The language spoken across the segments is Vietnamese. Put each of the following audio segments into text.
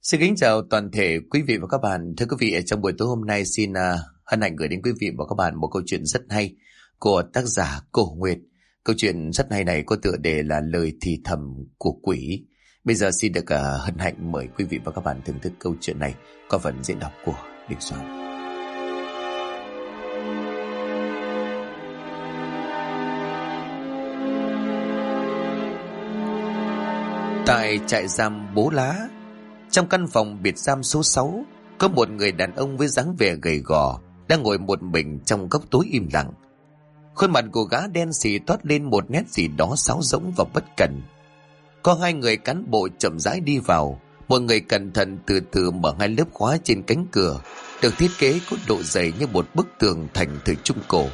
Xin kính chào toàn thể quý vị và các bạn. Thưa quý vị, trong buổi tối hôm nay xin hân hạnh gửi đến quý vị và các bạn một câu chuyện rất hay của tác giả Cổ Nguyệt. Câu chuyện rất hay này có tựa đề là Lời thì thầm của quỷ. Bây giờ xin được hân hạnh mời quý vị và các bạn thưởng thức câu chuyện này qua phần diễn đọc của Đình Soạn. Tại trại giam Bố Lá, trong căn phòng biệt giam số 6, có một người đàn ông với dáng vẻ gầy gò đang ngồi một mình trong góc tối im lặng. Khuôn mặt của gã đen sì toát lên một nét gì đó sáo rỗng và bất cẩn. Có hai người cán bộ chậm rãi đi vào, một người cẩn thận từ từ mở hai lớp khóa trên cánh cửa, được thiết kế có độ dày như một bức tường thành thời Trung Cổ.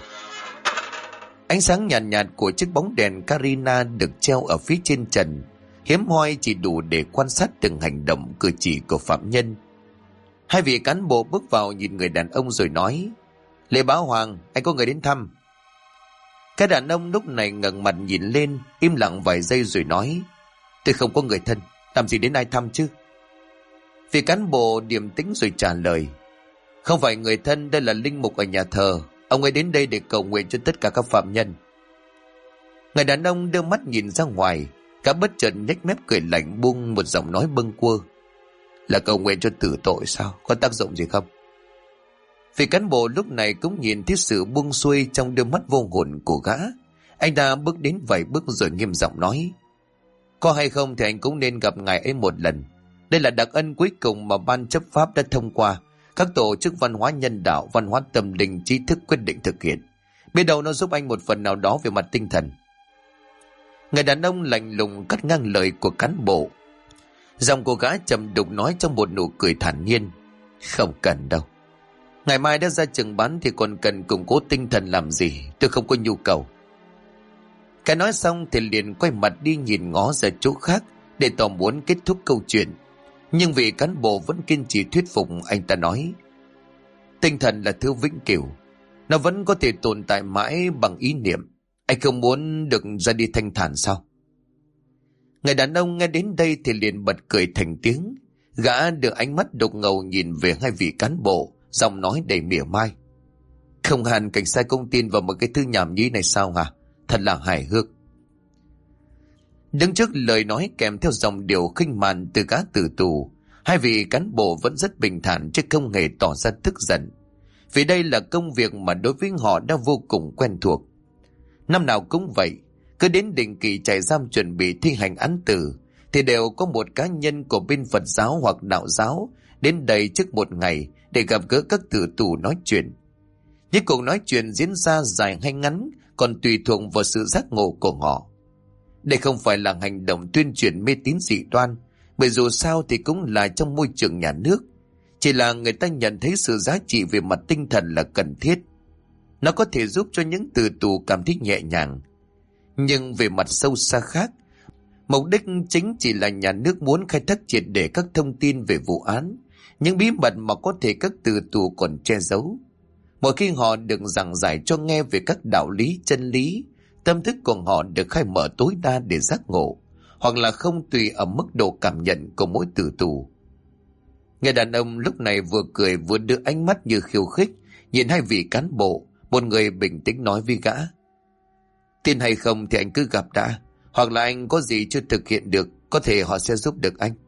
Ánh sáng nhàn nhạt của chiếc bóng đèn Carina được treo ở phía trên trần, hiếm hoi chỉ đủ để quan sát từng hành động cử chỉ của phạm nhân. Hai vị cán bộ bước vào nhìn người đàn ông rồi nói: "Lê Bá Hoàng, anh có người đến thăm." Cái đàn ông lúc này ngẩng mặt nhìn lên, im lặng vài giây rồi nói: "Tôi không có người thân, làm gì đến ai thăm chứ?" Vị cán bộ điềm tĩnh rồi trả lời: "Không phải người thân, đây là linh mục ở nhà thờ. Ông ấy đến đây để cầu nguyện cho tất cả các phạm nhân." Người đàn ông đưa mắt nhìn ra ngoài, cả bất chợt nhếch mép cười lạnh, buông một giọng nói bâng quơ: "Là cầu nguyện cho tử tội sao? Có tác dụng gì không?" Vị cán bộ lúc này cũng nhìn thấy sự buông xuôi trong đôi mắt vô hồn của gã. Anh ta bước đến vài bước rồi nghiêm giọng nói: "Có hay không thì anh cũng nên gặp ngài ấy một lần. Đây là đặc ân cuối cùng mà ban chấp pháp đã thông qua. Các tổ chức văn hóa nhân đạo, văn hóa tâm linh, trí thức quyết định thực hiện. Biết đâu nó giúp anh một phần nào đó về mặt tinh thần." Người đàn ông lạnh lùng cắt ngang lời của cán bộ. Giọng của gã trầm đục nói trong một nụ cười thản nhiên: "Không cần đâu. Ngày mai đã ra trường bán thì còn cần củng cố tinh thần làm gì, tôi không có nhu cầu." Cái nói xong thì liền quay mặt đi nhìn ngó ra chỗ khác để tỏ muốn kết thúc câu chuyện. Nhưng vị cán bộ vẫn kiên trì thuyết phục. Anh ta nói: "Tinh thần là thứ vĩnh cửu, nó vẫn có thể tồn tại mãi bằng ý niệm. Anh không muốn được ra đi thanh thản sao?" Người đàn ông nghe đến đây thì liền bật cười thành tiếng. Gã đưa ánh mắt đục ngầu nhìn về hai vị cán bộ, giọng nói đầy mỉa mai: "Không hẳn cảnh sát cũng tin vào một cái thứ nhảm nhí này sao hả? Thật là hài hước." Đứng trước lời nói kèm theo dòng điệu khinh mạn từ gã tử tù, hai vị cán bộ vẫn rất bình thản chứ không hề tỏ ra tức giận, vì đây là công việc mà đối với họ đã vô cùng quen thuộc. Năm nào cũng vậy, cứ đến định kỳ trại giam chuẩn bị thi hành án tử thì đều có một cá nhân của bên Phật giáo hoặc đạo giáo đến đây trước một ngày để gặp gỡ các tử tù nói chuyện. Những cuộc nói chuyện diễn ra dài hay ngắn còn tùy thuộc vào sự giác ngộ của họ. Đây không phải là hành động tuyên truyền mê tín dị đoan, bởi dù sao thì cũng là trong môi trường nhà nước. Chỉ là người ta nhận thấy sự giá trị về mặt tinh thần là cần thiết. Nó có thể giúp cho những tử tù cảm thấy nhẹ nhàng. Nhưng về mặt sâu xa khác, mục đích chính chỉ là nhà nước muốn khai thác triệt để các thông tin về vụ án, những bí mật mà có thể các tử tù còn che giấu. Mỗi khi họ được giảng giải cho nghe về các đạo lý, chân lý, tâm thức của họ được khai mở tối đa để giác ngộ, hoặc là không tùy ở mức độ cảm nhận của mỗi tử tù. Người đàn ông lúc này vừa cười vừa đưa ánh mắt như khiêu khích nhìn hai vị cán bộ. Một người bình tĩnh nói với gã: "Tin hay không thì anh cứ gặp đã, hoặc là anh có gì chưa thực hiện được, có thể họ sẽ giúp được anh."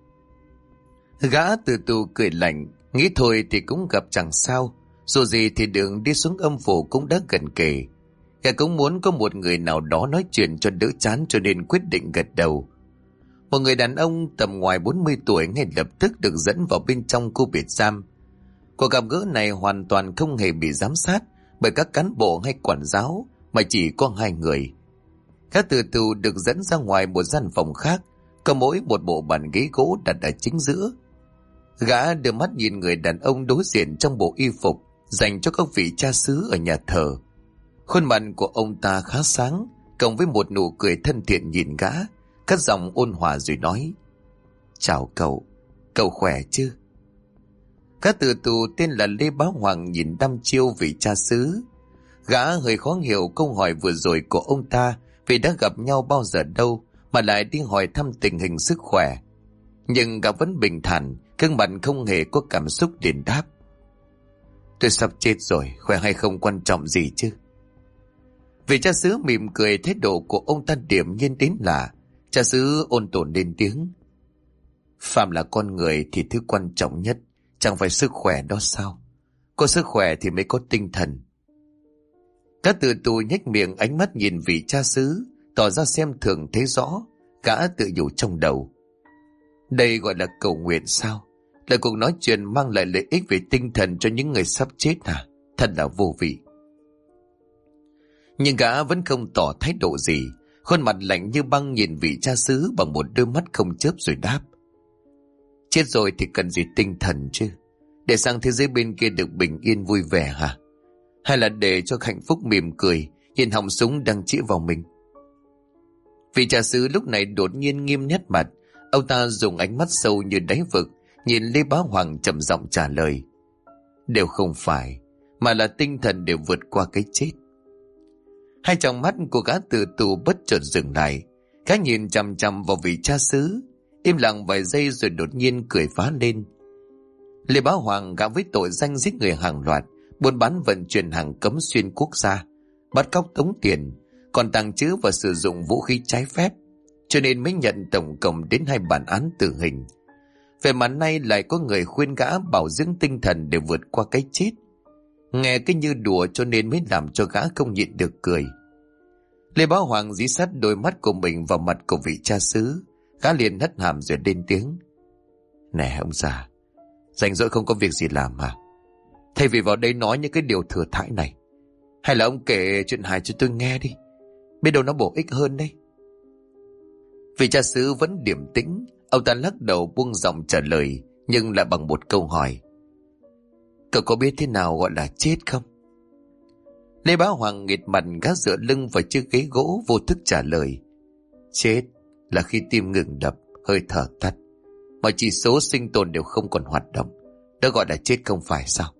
Gã từ từ cười lạnh, nghĩ thôi thì cũng gặp chẳng sao, dù gì thì đường đi xuống âm phủ cũng đã gần kề. Gã cũng muốn có một người nào đó nói chuyện cho đỡ chán, cho nên quyết định gật đầu. Một người đàn ông tầm ngoài 40 tuổi ngay lập tức được dẫn vào bên trong khu biệt giam. Cuộc gặp gỡ này hoàn toàn không hề bị giám sát bởi các cán bộ hay quản giáo, mà chỉ có hai người. Các tử tù được dẫn ra ngoài một gian phòng khác, có mỗi một bộ bàn ghế gỗ đặt ở chính giữa. Gã đưa mắt nhìn người đàn ông đối diện trong bộ y phục dành cho các vị cha xứ ở nhà thờ. Khuôn mặt của ông ta khá sáng, cộng với một nụ cười thân thiện nhìn gã, cất giọng ôn hòa rồi nói: "Chào cậu, cậu khỏe chứ?" Các tử tù tên là Lê Bá Hoàng nhìn đăm chiêu vị cha xứ. Gã hơi khó hiểu câu hỏi vừa rồi của ông ta, vì đã gặp nhau bao giờ đâu mà lại đi hỏi thăm tình hình sức khỏe. Nhưng gã vẫn bình thản, gương mặt không hề có cảm xúc đền đáp. Tôi sắp chết rồi, khỏe hay không quan trọng gì chứ. Vị cha xứ mỉm cười, thái độ của ông ta điềm nhiên đến lạ. Cha xứ ôn tồn lên tiếng. Phàm là con người thì thứ quan trọng nhất chẳng phải sức khỏe đó sao? Có sức khỏe thì mới có tinh thần. Các tử tù nhếch miệng, ánh mắt nhìn vị cha xứ, tỏ ra xem thường thấy rõ. Gã tự nhủ trong đầu. Đây gọi là cầu nguyện sao? Là cuộc nói chuyện mang lại lợi ích về tinh thần cho những người sắp chết à? Thật là vô vị. Nhưng gã vẫn không tỏ thái độ gì, khuôn mặt lạnh như băng nhìn vị cha xứ bằng một đôi mắt không chớp rồi đáp. Chết rồi thì cần gì tinh thần chứ? Để sang thế giới bên kia được bình yên vui vẻ hả? Hay là để cho hạnh phúc mỉm cười nhìn họng súng đang chĩa vào mình? Vị cha xứ lúc này đột nhiên nghiêm nét mặt. Ông ta dùng ánh mắt sâu như đáy vực nhìn Lê Bá Hoàng, trầm giọng trả lời. Đều không phải, mà là tinh thần để vượt qua cái chết. Hai tròng mắt của gã tử tù bất chợt dừng lại. Gã nhìn chằm chằm vào vị cha xứ, im lặng vài giây rồi đột nhiên cười phá lên. Lê Bá Hoàng, gã với tội danh giết người hàng loạt, buôn bán vận chuyển hàng cấm xuyên quốc gia, bắt cóc tống tiền, còn tàng trữ và sử dụng vũ khí trái phép, cho nên mới nhận tổng cộng đến 2 bản án tử hình. Về mặt nay lại có người khuyên gã bảo dưỡng tinh thần để vượt qua cái chết. Nghe cái như đùa cho nên mới làm cho gã không nhịn được cười. Lê Bá Hoàng dí sát đôi mắt của mình vào mặt của vị cha xứ. Gã liền hất hàm rồi lên tiếng. Nè ông già, rảnh rỗi không có việc gì làm à? Thay vì vào đây nói những cái điều thừa thãi này, hay là ông kể chuyện hài cho tôi nghe đi, biết đâu nó bổ ích hơn đấy. Vị cha xứ vẫn điềm tĩnh. Ông ta lắc đầu buông giọng trả lời, nhưng lại bằng một câu hỏi. Cậu có biết thế nào gọi là chết không? Lê Bá Hoàng nghệt mặt, gác dựa lưng vào chiếc ghế gỗ, vô thức trả lời. Chết là khi tim ngừng đập, hơi thở tắt, mọi chỉ số sinh tồn đều không còn hoạt động. Đó gọi là chết không phải sao?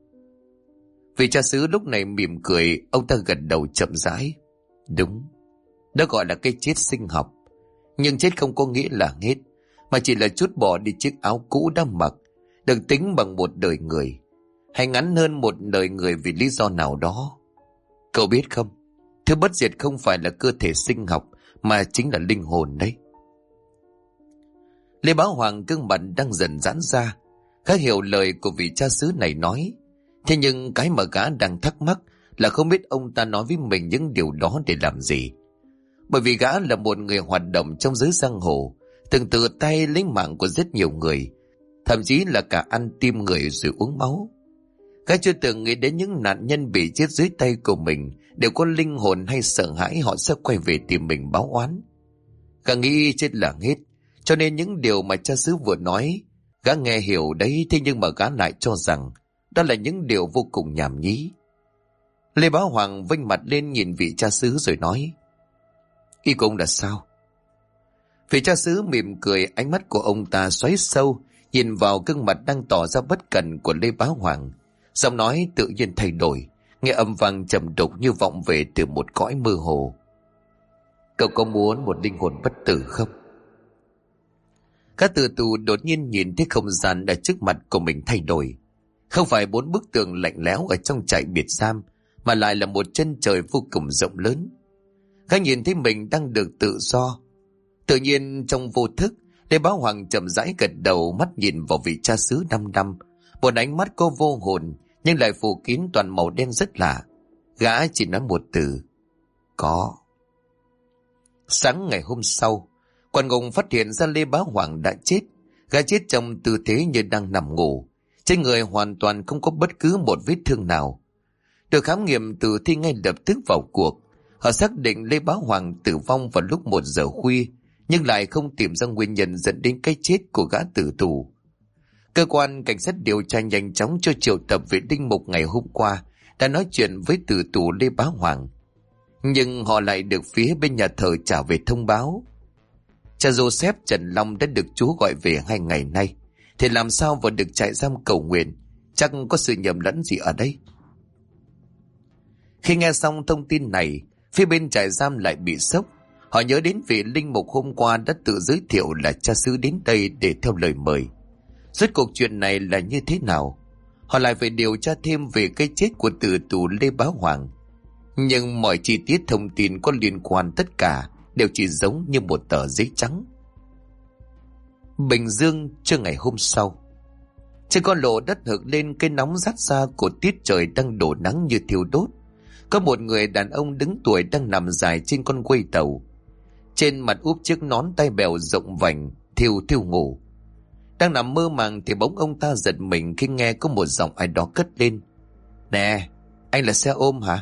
Vị cha xứ lúc này mỉm cười. Ông ta gật đầu chậm rãi. Đúng, đó gọi là cái chết sinh học. Nhưng chết không có nghĩa là hết, mà chỉ là trút bỏ đi chiếc áo cũ đã mặc, được tính bằng một đời người, hay ngắn hơn một đời người vì lý do nào đó. Cậu biết không, thứ bất diệt không phải là cơ thể sinh học, mà chính là linh hồn đấy. Lê Bá Hoàng gương mặt đang dần giãn ra. Gã hiểu lời của vị cha xứ này nói. Thế nhưng cái mà gã đang thắc mắc là không biết ông ta nói với mình những điều đó để làm gì. Bởi vì gã là một người hoạt động trong giới giang hồ, từng tự tay lấy mạng của rất nhiều người, thậm chí là cả ăn tim người rồi uống máu. Gã chưa từng nghĩ đến những nạn nhân bị chết dưới tay của mình đều có linh hồn hay sợ hãi họ sẽ quay về tìm mình báo oán. Gã nghĩ chết là hết, cho nên những điều mà cha xứ vừa nói gã nghe hiểu đấy, thế nhưng mà gã lại cho rằng đó là những điều vô cùng nhảm nhí. Lê Bá Hoàng vênh mặt lên nhìn vị cha xứ rồi nói. Ý của ông là sao? Vị cha xứ mỉm cười, ánh mắt của ông ta xoáy sâu nhìn vào gương mặt đang tỏ ra bất cẩn của Lê Bá Hoàng. Giọng nói tự nhiên thay đổi, nghe âm vang trầm đục như vọng về từ một cõi mơ hồ. Cậu có muốn một linh hồn bất tử không? Các tử tù đột nhiên nhìn thấy không gian ở trước mặt của mình thay đổi. Không phải 4 bức tường lạnh lẽo ở trong trại biệt giam, mà lại là một chân trời vô cùng rộng lớn. Các nhìn thấy mình đang được tự do. Tự nhiên trong vô thức, Lê Bá Hoàng chậm rãi gật đầu, mắt nhìn vào vị cha xứ đăm đăm. Một ánh mắt cô vô hồn nhưng lại phủ kín toàn màu đen rất lạ. Gã chỉ nói một từ: có. Sáng ngày hôm sau, quan ngục phát hiện ra Lê Bá Hoàng đã chết. Gã chết trong tư thế như đang nằm ngủ, trên người hoàn toàn không có bất cứ một vết thương nào. Được khám nghiệm tử thi ngay lập tức vào cuộc. Họ xác định Lê Bá Hoàng tử vong vào lúc 1 giờ khuya, nhưng lại không tìm ra nguyên nhân dẫn đến cái chết của gã tử tù. Cơ quan cảnh sát điều tra nhanh chóng cho triệu tập vị linh mục ngày hôm qua đã nói chuyện với tử tù Lê Bá Hoàng. Nhưng họ lại được phía bên nhà thờ trả về thông báo. Cha Joseph Trần Long đã được Chúa gọi về 2 ngày nay, thì làm sao vào được trại giam cầu nguyện? Chắc có sự nhầm lẫn gì ở đây. Khi nghe xong thông tin này, phía bên trại giam lại bị sốc. Họ nhớ đến vị linh mục hôm qua đã tự giới thiệu là cha xứ đến đây để theo lời mời. Rốt cuộc chuyện này là như thế nào? Họ lại phải điều tra thêm về cái chết của tử tù Lê Bá Hoàng. Nhưng mọi chi tiết thông tin có liên quan tất cả đều chỉ giống như một tờ giấy trắng. Bình Dương, trưa ngày hôm sau. Trên con lộ đất hực lên cái nóng rát ra của tiết trời đang đổ nắng như thiêu đốt. Có một người đàn ông đứng tuổi đang nằm dài trên con quay tàu. Trên mặt úp chiếc nón tai bèo rộng vành, thiêu thiêu ngủ. Đang nằm mơ màng thì bỗng ông ta giật mình khi nghe có một giọng ai đó cất lên. Nè, anh là xe ôm hả?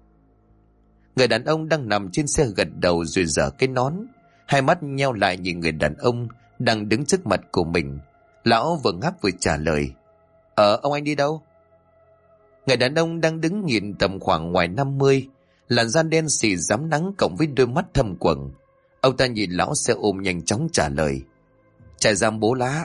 Người đàn ông đang nằm trên xe gật đầu rồi giở cái nón. Hai mắt nheo lại nhìn người đàn ông đang đứng trước mặt của mình. Lão vừa ngáp vừa trả lời. Ông anh đi đâu? Người đàn ông đang đứng nhìn tầm khoảng ngoài 50, làn da đen xì rám nắng cộng với đôi mắt thâm quầng. Ông ta nhìn lão xe ôm nhanh chóng trả lời. Trại giam Bố Lá.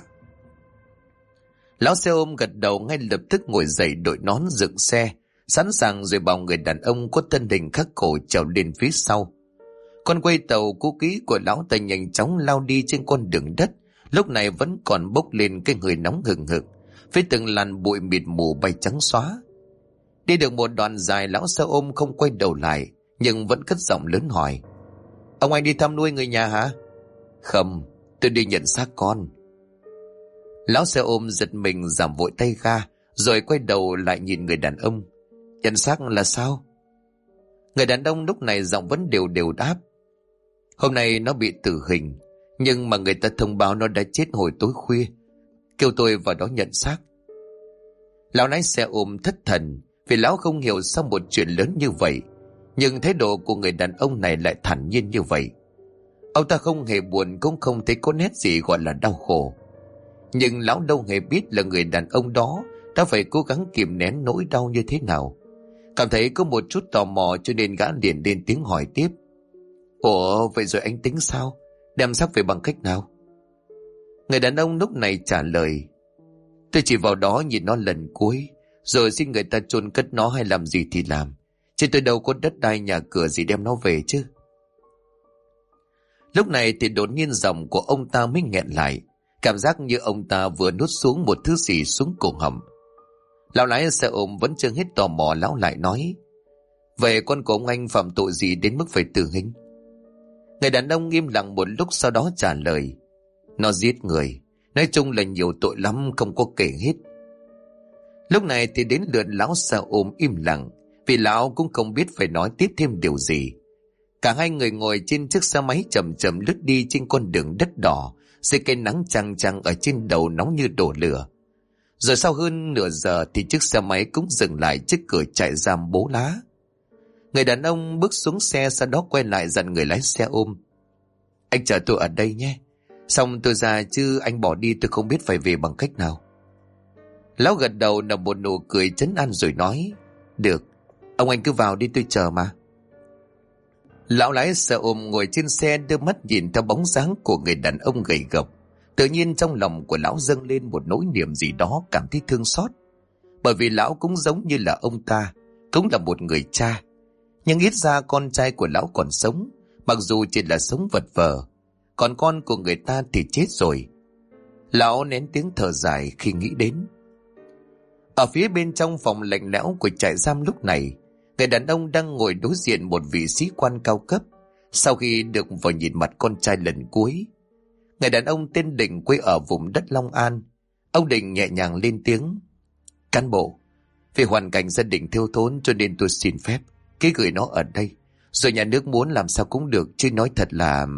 Lão xe ôm gật đầu ngay lập tức ngồi dậy đội nón dựng xe, sẵn sàng rồi bảo người đàn ông có thân hình khắc cổ trèo lên phía sau. Con quay tàu cũ kỹ của lão ta nhanh chóng lao đi trên con đường đất, lúc này vẫn còn bốc lên cái người nóng hừng hực, với từng làn bụi mịt mù bay trắng xóa. Đi được một đoạn dài, lão xe ôm không quay đầu lại, nhưng vẫn cất giọng lớn hỏi. Ông anh đi thăm nuôi người nhà hả? Không, tôi đi nhận xác con. Lão xe ôm giật mình giảm vội tay ga, rồi quay đầu lại nhìn người đàn ông. Nhận xác là sao? Người đàn ông lúc này giọng vẫn đều đều đáp. Hôm nay nó bị tử hình, nhưng mà người ta thông báo nó đã chết hồi tối khuya, kêu tôi vào đó nhận xác. Lão lái xe ôm thất thần, vì lão không hiểu sao một chuyện lớn như vậy, nhưng thái độ của người đàn ông này lại thản nhiên như vậy. Ông ta không hề buồn, cũng không thấy có nét gì gọi là đau khổ. Nhưng lão đâu hề biết là người đàn ông đó đã phải cố gắng kìm nén nỗi đau như thế nào. Cảm thấy có một chút tò mò cho nên gã liền lên tiếng hỏi tiếp. Ủa, vậy rồi anh tính sao? Đem xác về bằng cách nào? Người đàn ông lúc này trả lời. Tôi chỉ vào đó nhìn nó lần cuối, rồi xin người ta chôn cất nó hay làm gì thì làm. Chứ tôi đâu có đất đai nhà cửa gì đem nó về chứ. Lúc này thì đột nhiên giọng của ông ta mới nghẹn lại, cảm giác như ông ta vừa nuốt xuống một thứ gì xuống cổ họng. Lão lái xe ôm vẫn chưa hết tò mò, lão lại nói. Vậy con của ông anh phạm tội gì đến mức phải tử hình? Người đàn ông im lặng một lúc sau đó trả lời. Nó giết người, nói chung là nhiều tội lắm, không có kể hết. Lúc này thì đến lượt lão xe ôm im lặng, vì lão cũng không biết phải nói tiếp thêm điều gì. Cả hai người ngồi trên chiếc xe máy chậm chậm lướt đi trên con đường đất đỏ, dưới cây nắng chang chang ở trên đầu nóng như đổ lửa. Rồi sau hơn nửa giờ thì chiếc xe máy cũng dừng lại trước cửa trại giam Bố Lá. Người đàn ông bước xuống xe, sau đó quay lại dặn người lái xe ôm. Anh chờ tôi ở đây nhé, xong tôi ra chứ anh bỏ đi tôi không biết phải về bằng cách nào. Lão gật đầu nở một nụ cười trấn an rồi nói. Được, ông anh cứ vào đi, tôi chờ mà. Lão lái xe ôm ngồi trên xe đưa mắt nhìn theo bóng dáng của người đàn ông gầy gộc. Tự nhiên trong lòng của lão dâng lên một nỗi niềm gì đó cảm thấy thương xót. Bởi vì lão cũng giống như là ông ta, cũng là một người cha. Nhưng ít ra con trai của lão còn sống, mặc dù chỉ là sống vật vờ. Còn con của người ta thì chết rồi. Lão nén tiếng thở dài khi nghĩ đến. Ở phía bên trong phòng lạnh lẽo của trại giam lúc này, người đàn ông đang ngồi đối diện một vị sĩ quan cao cấp. Sau khi được vào nhìn mặt con trai lần cuối, người đàn ông tên Định quê ở vùng đất Long An. Ông Định nhẹ nhàng lên tiếng. Cán bộ, vì hoàn cảnh gia đình thiếu thốn cho nên tôi xin phép ký gửi nó ở đây, rồi nhà nước muốn làm sao cũng được, chứ nói thật là...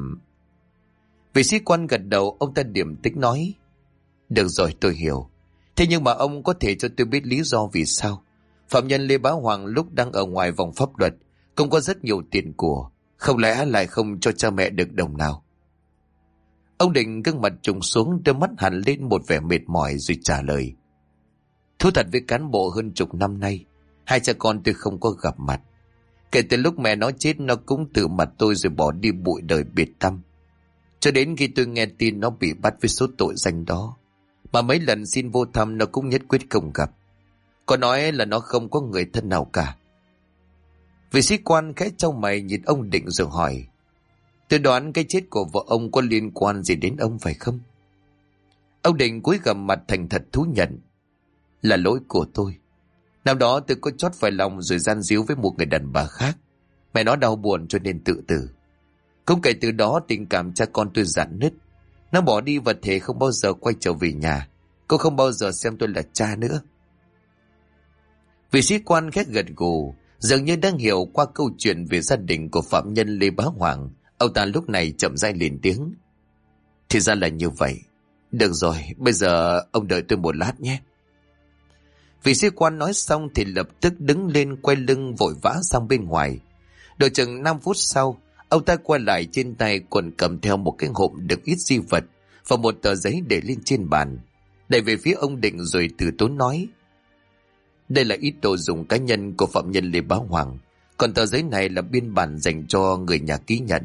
Vị sĩ quan gật đầu, ông ta điềm tĩnh nói. Được rồi, tôi hiểu. Thế nhưng mà ông có thể cho tôi biết lý do vì sao phạm nhân Lê Bá Hoàng lúc đang ở ngoài vòng pháp luật cũng có rất nhiều tiền của, không lẽ lại không cho cha mẹ được đồng nào? Ông Định gương mặt trùng xuống, đôi mắt hằn lên một vẻ mệt mỏi rồi trả lời. Thú thật với cán bộ, hơn chục năm nay hai cha con tôi không có gặp mặt. Kể từ lúc mẹ nó chết, nó cũng từ mặt tôi rồi bỏ đi bụi đời biệt tăm. Cho đến khi tôi nghe tin nó bị bắt với số tội danh đó, mà mấy lần xin vô thăm nó cũng nhất quyết không gặp. Có nói là nó không có người thân nào cả. Vị sĩ quan khẽ chau mày nhìn ông Định rồi hỏi. Tôi đoán cái chết của vợ ông có liên quan gì đến ông phải không? Ông Định cúi gằm mặt thành thật thú nhận. Là lỗi của tôi. Năm đó tôi có chót phải lòng rồi gian díu với một người đàn bà khác. Mẹ nó đau buồn cho nên tự tử. Cũng kể từ đó tình cảm cha con tôi rạn nứt. Nó bỏ đi và thề không bao giờ quay trở về nhà. Cô không bao giờ xem tôi là cha nữa. Vị sĩ quan khét gật gù, dường như đang hiểu qua câu chuyện về gia đình của phạm nhân Lê Bá Hoàng. Ông ta lúc này chậm rãi lên tiếng. Thì ra là như vậy. Được rồi, bây giờ ông đợi tôi một lát nhé. Vị sĩ quan nói xong thì lập tức đứng lên quay lưng vội vã sang bên ngoài. Đợi chừng 5 phút sau, ông ta quay lại, trên tay còn cầm theo một cái hộp đựng ít di vật và một tờ giấy để lên trên bàn. Đẩy về phía ông Định rồi từ tốn nói. Đây là ít đồ dùng cá nhân của phạm nhân Lê Bá Hoàng. Còn tờ giấy này là biên bản dành cho người nhà ký nhận.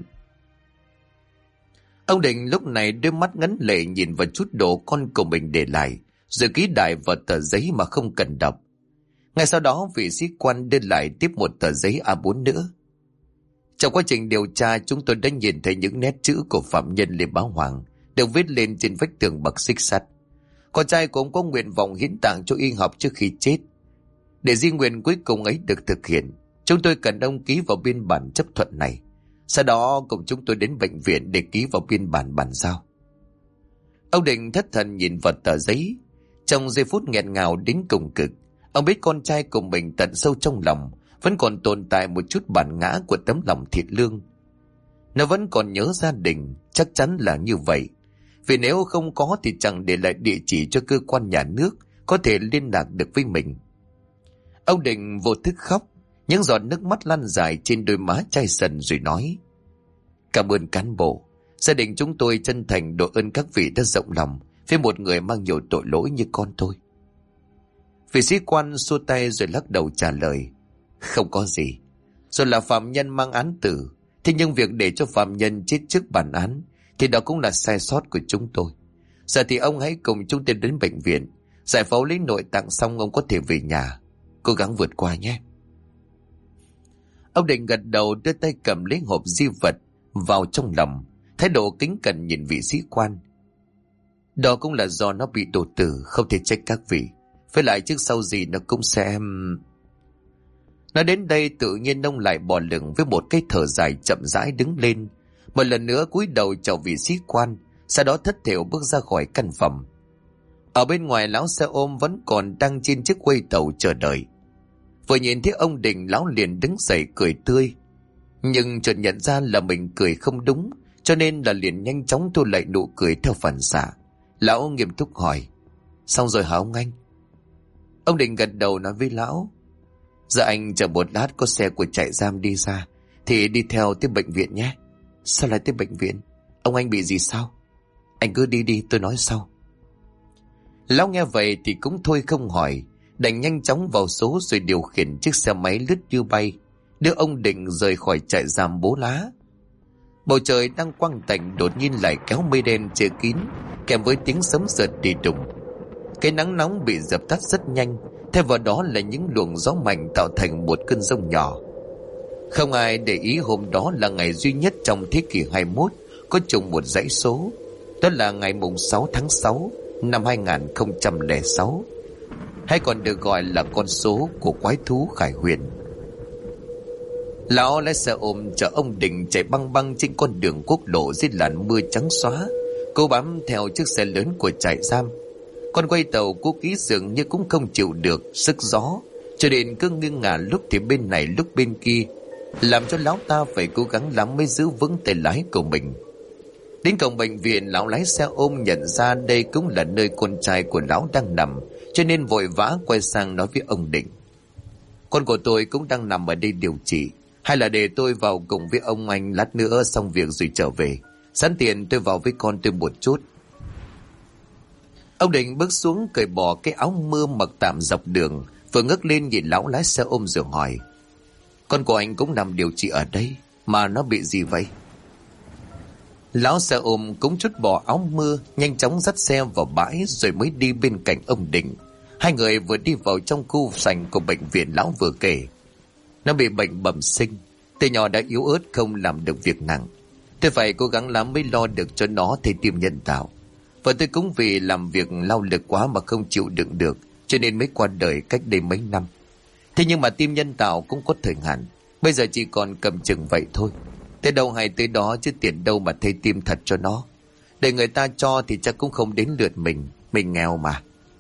Ông Định lúc này đôi mắt ngấn lệ nhìn vào chút đồ con của mình để lại, rồi ký đại vào tờ giấy mà không cần đọc. Ngay sau đó vị sĩ quan đưa lại tiếp một tờ giấy A4 nữa. Trong quá trình điều tra, chúng tôi đã nhìn thấy những nét chữ của phạm nhân Lê Bá Hoàng được viết lên trên vách tường bằng xích sắt. Con trai của ông có nguyện vọng hiến tạng cho y học trước khi chết. Để di nguyện cuối cùng ấy được thực hiện, chúng tôi cần ông ký vào biên bản chấp thuận này. Sau đó cùng chúng tôi đến bệnh viện để ký vào biên bản bàn giao. Ông Định thất thần nhìn vào tờ giấy. Trong giây phút nghẹn ngào đến cùng cực, ông biết con trai của mình tận sâu trong lòng vẫn còn tồn tại một chút bản ngã của tấm lòng thiện lương. Nó vẫn còn nhớ gia đình, chắc chắn là như vậy. Vì nếu không có thì chẳng để lại địa chỉ cho cơ quan nhà nước có thể liên lạc được với mình. Ông Định vô thức khóc, những giọt nước mắt lăn dài trên đôi má chai sần rồi nói. Cảm ơn cán bộ, gia đình chúng tôi chân thành đội ơn các vị đã rộng lòng với một người mang nhiều tội lỗi như con tôi. Vị sĩ quan xua tay rồi lắc đầu trả lời. Không có gì. Rồi là phạm nhân mang án tử, thế nhưng việc để cho phạm nhân chết trước bản án thì đó cũng là sai sót của chúng tôi. Giờ thì ông hãy cùng chúng tôi đến bệnh viện, giải phẫu lấy nội tạng xong ông có thể về nhà. Cố gắng vượt qua nhé. Ông Định gật đầu, đưa tay cầm lấy hộp di vật vào trong lòng, thái độ kính cẩn nhìn vị sĩ quan. Đó cũng là do nó bị đột tử, không thể trách các vị. Với lại trước sau gì nó cũng sẽ... Nói đến đây tự nhiên ông lại bò lửng với một cái thở dài chậm rãi đứng lên. Một lần nữa cúi đầu chào vị sĩ quan, sau đó thất thểu bước ra khỏi căn phòng. Ở bên ngoài lão xe ôm vẫn còn đang trên chiếc quay tàu chờ đợi. Vừa nhìn thấy ông Định, lão liền đứng dậy cười tươi. Nhưng chợt nhận ra là mình cười không đúng, cho nên là liền nhanh chóng thu lại nụ cười theo phản xạ. Lão nghiêm túc hỏi. Xong rồi hả ông anh? Ông Định gật đầu nói với lão. Dạ anh chờ một lát có xe của trại giam đi ra thì đi theo tới bệnh viện nhé. Sao lại tới bệnh viện? Ông anh bị gì sao? Anh cứ đi đi, tôi nói sau. Lão nghe vậy thì cũng thôi không hỏi, đành nhanh chóng vào số rồi điều khiển chiếc xe máy lướt như bay, đưa ông Định rời khỏi trại giam Bố Lá. Bầu trời đang quang tạnh đột nhiên lại kéo mây đen che kín, kèm với tiếng sấm sượt đi đùng. Cái nắng nóng bị dập tắt rất nhanh, thêm vào đó là những luồng gió mạnh tạo thành một cơn giông nhỏ. Không ai để ý hôm đó là ngày duy nhất trong thế kỷ 21 có trùng một dãy số. Đó là ngày mùng 6 tháng 6 năm 2006, hay còn được gọi là con số của quái thú Khải Huyền. Lão lái xe ôm chở ông Định chạy băng băng trên con đường quốc lộ dưới làn mưa trắng xóa, cố bám theo chiếc xe lớn của trại giam. Con quay tàu cố ký dường như cũng không chịu được sức gió, cho nên cứ nghiêng ngả lúc thì bên này lúc bên kia, làm cho lão ta phải cố gắng lắm mới giữ vững tay lái của mình. Đến cổng bệnh viện, lão lái xe ôm nhận ra đây cũng là nơi con trai của lão đang nằm, cho nên vội vã quay sang nói với ông Định. Con của tôi cũng đang nằm ở đây điều trị, hay là để tôi vào cùng với ông anh lát nữa xong việc rồi trở về. Sẵn tiện tôi vào với con tôi một chút. Ông Định bước xuống cởi bỏ cái áo mưa mặc tạm dọc đường, vừa ngước lên nhìn lão lái xe ôm rồi hỏi. Con của anh cũng nằm điều trị ở đây, mà nó bị gì vậy? Lão xe ôm cũng trút bỏ áo mưa, nhanh chóng dắt xe vào bãi rồi mới đi bên cạnh ông Định. Hai người vừa đi vào trong khu sảnh của bệnh viện, lão vừa kể. Nó bị bệnh bẩm sinh, từ nhỏ đã yếu ớt không làm được việc nặng. Tôi phải cố gắng lắm mới lo được cho nó thầy tim nhân tạo. Và tôi cũng vì làm việc lao lực quá mà không chịu đựng được, cho nên mới qua đời cách đây mấy năm. Thế nhưng mà tim nhân tạo cũng có thời hạn, bây giờ chỉ còn cầm chừng vậy thôi. Tới đâu hay tới đó, chứ tiền đâu mà thay tim thật cho nó. Để người ta cho thì chắc cũng không đến lượt mình nghèo mà.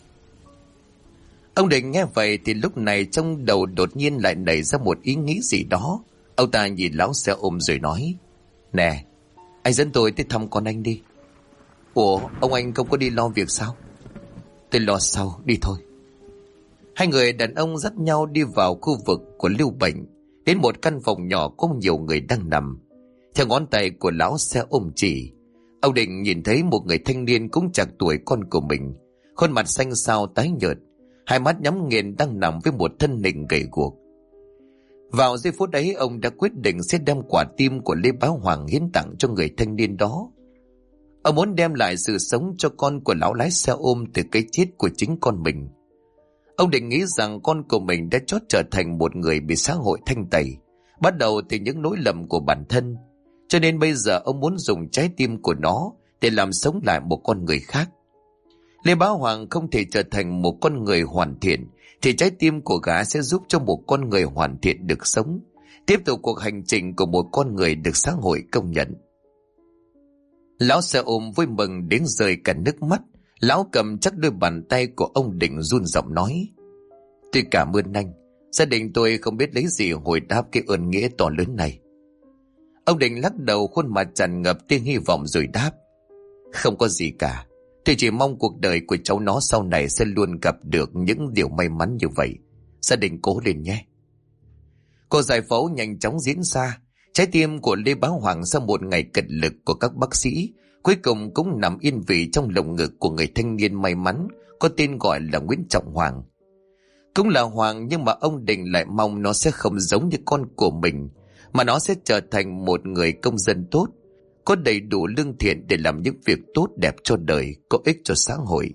Ông Định nghe vậy thì lúc này trong đầu đột nhiên lại nảy ra một ý nghĩ gì đó. Ông ta nhìn lão xe ôm rồi nói: Nè, anh dẫn tôi tới thăm con anh đi. Ủa, ông anh không có đi lo việc sao? Tôi lo sau, đi thôi. Hai người đàn ông dắt nhau đi vào khu vực của lưu bệnh, đến một căn phòng nhỏ có nhiều người đang nằm. Theo ngón tay của lão xe ôm chỉ, ông Định nhìn thấy một người thanh niên cũng chạc tuổi con của mình, khuôn mặt xanh xao tái nhợt, hai mắt nhắm nghiền đang nằm với một thân hình gầy guộc. Vào giây phút ấy, ông đã quyết định sẽ đem quả tim của Lê Bá Hoàng hiến tặng cho người thanh niên đó. Ông muốn đem lại sự sống cho con của lão lái xe ôm từ cái chết của chính con mình. Ông Định nghĩ rằng con của mình đã chót trở thành một người bị xã hội thanh tẩy, bắt đầu từ những lỗi lầm của bản thân. Cho nên bây giờ ông muốn dùng trái tim của nó để làm sống lại một con người khác. Lê Bá Hoàng không thể trở thành một con người hoàn thiện, thì trái tim của gã sẽ giúp cho một con người hoàn thiện được sống, tiếp tục cuộc hành trình của một con người được xã hội công nhận. Lão xe ôm vui mừng đến rơi cả nước mắt. Lão cầm chắc đôi bàn tay của ông Định run giọng nói: Tôi cảm ơn anh. Gia đình tôi không biết lấy gì hồi đáp cái ơn nghĩa to lớn này. Ông Định lắc đầu, khuôn mặt tràn ngập tia hy vọng rồi đáp: Không có gì cả. Tôi chỉ mong cuộc đời của cháu nó sau này sẽ luôn gặp được những điều may mắn như vậy. Gia đình cố lên nhé. Cuộc giải phẫu nhanh chóng diễn ra. Trái tim của Lê Bá Hoàng sau một ngày cật lực của các bác sĩ cuối cùng cũng nằm yên vị trong lồng ngực của người thanh niên may mắn có tên gọi là Nguyễn Trọng Hoàng. Cũng là Hoàng, nhưng mà ông Định lại mong nó sẽ không giống như con của mình, mà nó sẽ trở thành một người công dân tốt, có đầy đủ lương thiện để làm những việc tốt đẹp cho đời, có ích cho xã hội.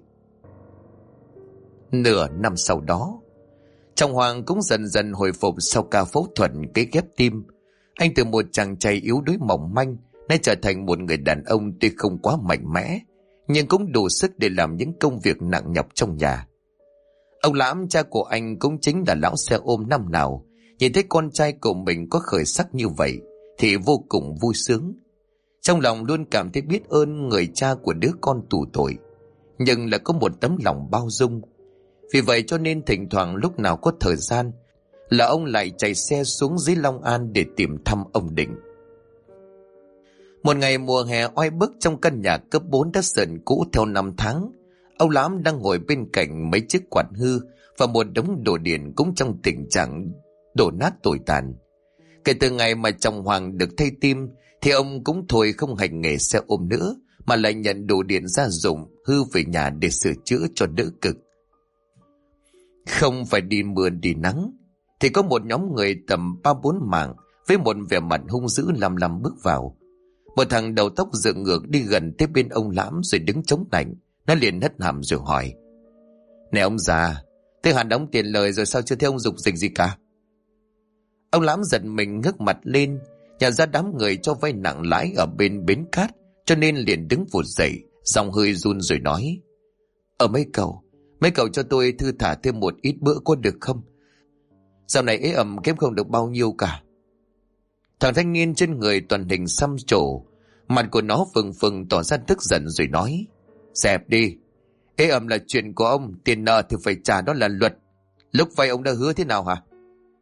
Nửa năm sau đó, Trọng Hoàng cũng dần dần hồi phục sau ca phẫu thuật cấy ghép tim. Anh từ một chàng trai yếu đuối mỏng manh nay trở thành một người đàn ông tuy không quá mạnh mẽ, nhưng cũng đủ sức để làm những công việc nặng nhọc trong nhà. Ông Lãm, cha của anh, cũng chính là lão xe ôm năm nào, nhìn thấy con trai của mình có khởi sắc như vậy thì vô cùng vui sướng. Trong lòng luôn cảm thấy biết ơn người cha của đứa con tù tội, nhưng lại có một tấm lòng bao dung. Vì vậy cho nên thỉnh thoảng lúc nào có thời gian là ông lại chạy xe xuống dưới Long An để tìm thăm ông Định. Một ngày mùa hè oi bức trong căn nhà cấp 4 đất sờn cũ theo năm tháng, ông Lãm đang ngồi bên cạnh mấy chiếc quạt hư và một đống đồ điện cũng trong tình trạng đổ nát tồi tàn. Kể từ ngày mà chồng Hoàng được thay tim thì ông cũng thôi không hành nghề xe ôm nữa, mà lại nhận đồ điện gia dụng hư về nhà để sửa chữa cho đỡ cực. Không phải đi mưa đi nắng thì có một nhóm người tầm 3-4 mạng với một vẻ mặt hung dữ lăm bước vào. Một thằng đầu tóc dựng ngược đi gần tới bên ông Lãm rồi đứng chống nạnh. Nó liền hất hàm rồi hỏi: Này ông già, tôi hạn đóng tiền lời rồi sao chưa thấy ông dục dịch gì cả? Ông Lãm giật mình ngước mặt lên, nhận ra đám người cho vay nặng lãi ở bên bến cát, cho nên liền đứng vụt dậy, giọng hơi run rồi nói: Mấy cậu cho tôi thư thả thêm một ít bữa có được không? Dạo này ế ẩm kiếm không được bao nhiêu cả. Thằng thanh niên trên người toàn hình xăm trổ, mặt của nó phừng phừng tỏ ra tức giận rồi nói: Dẹp đi, ế ẩm là chuyện của ông, tiền nợ thì phải trả, đó là luật. Lúc vay ông đã hứa thế nào hả?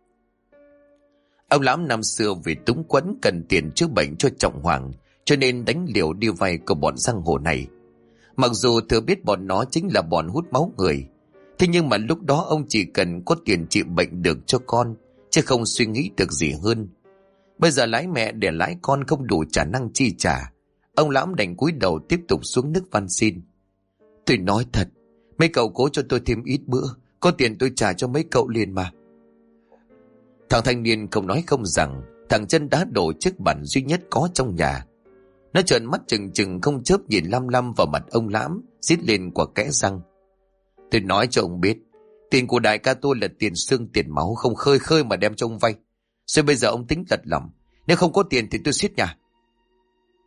Ông Lãm năm xưa vì túng quẫn cần tiền chữa bệnh cho Trọng Hoàng, cho nên đánh liều đi vay của bọn giang hồ này. Mặc dù thừa biết bọn nó chính là bọn hút máu người, thế nhưng mà lúc đó ông chỉ cần có tiền trị bệnh được cho con, chứ không suy nghĩ được gì hơn. Bây giờ lái mẹ để lái con không đủ khả năng chi trả, ông Lãm đành cúi đầu tiếp tục xuống nước van xin: Tôi nói thật, mấy cậu cố cho tôi thêm ít bữa, có tiền tôi trả cho mấy cậu liền mà. Thằng thanh niên không nói không rằng, thằng chân đá đổ chiếc bàn duy nhất có trong nhà. Nó trợn mắt trừng trừng không chớp nhìn lăm lăm vào mặt ông Lãm, rít lên quả kẽ răng: Tôi nói cho ông biết, tiền của đại ca tôi là tiền xương tiền máu, không khơi khơi mà đem cho ông vay. Rồi bây giờ ông tính lật lỏng, nếu không có tiền thì tôi xiết nhà.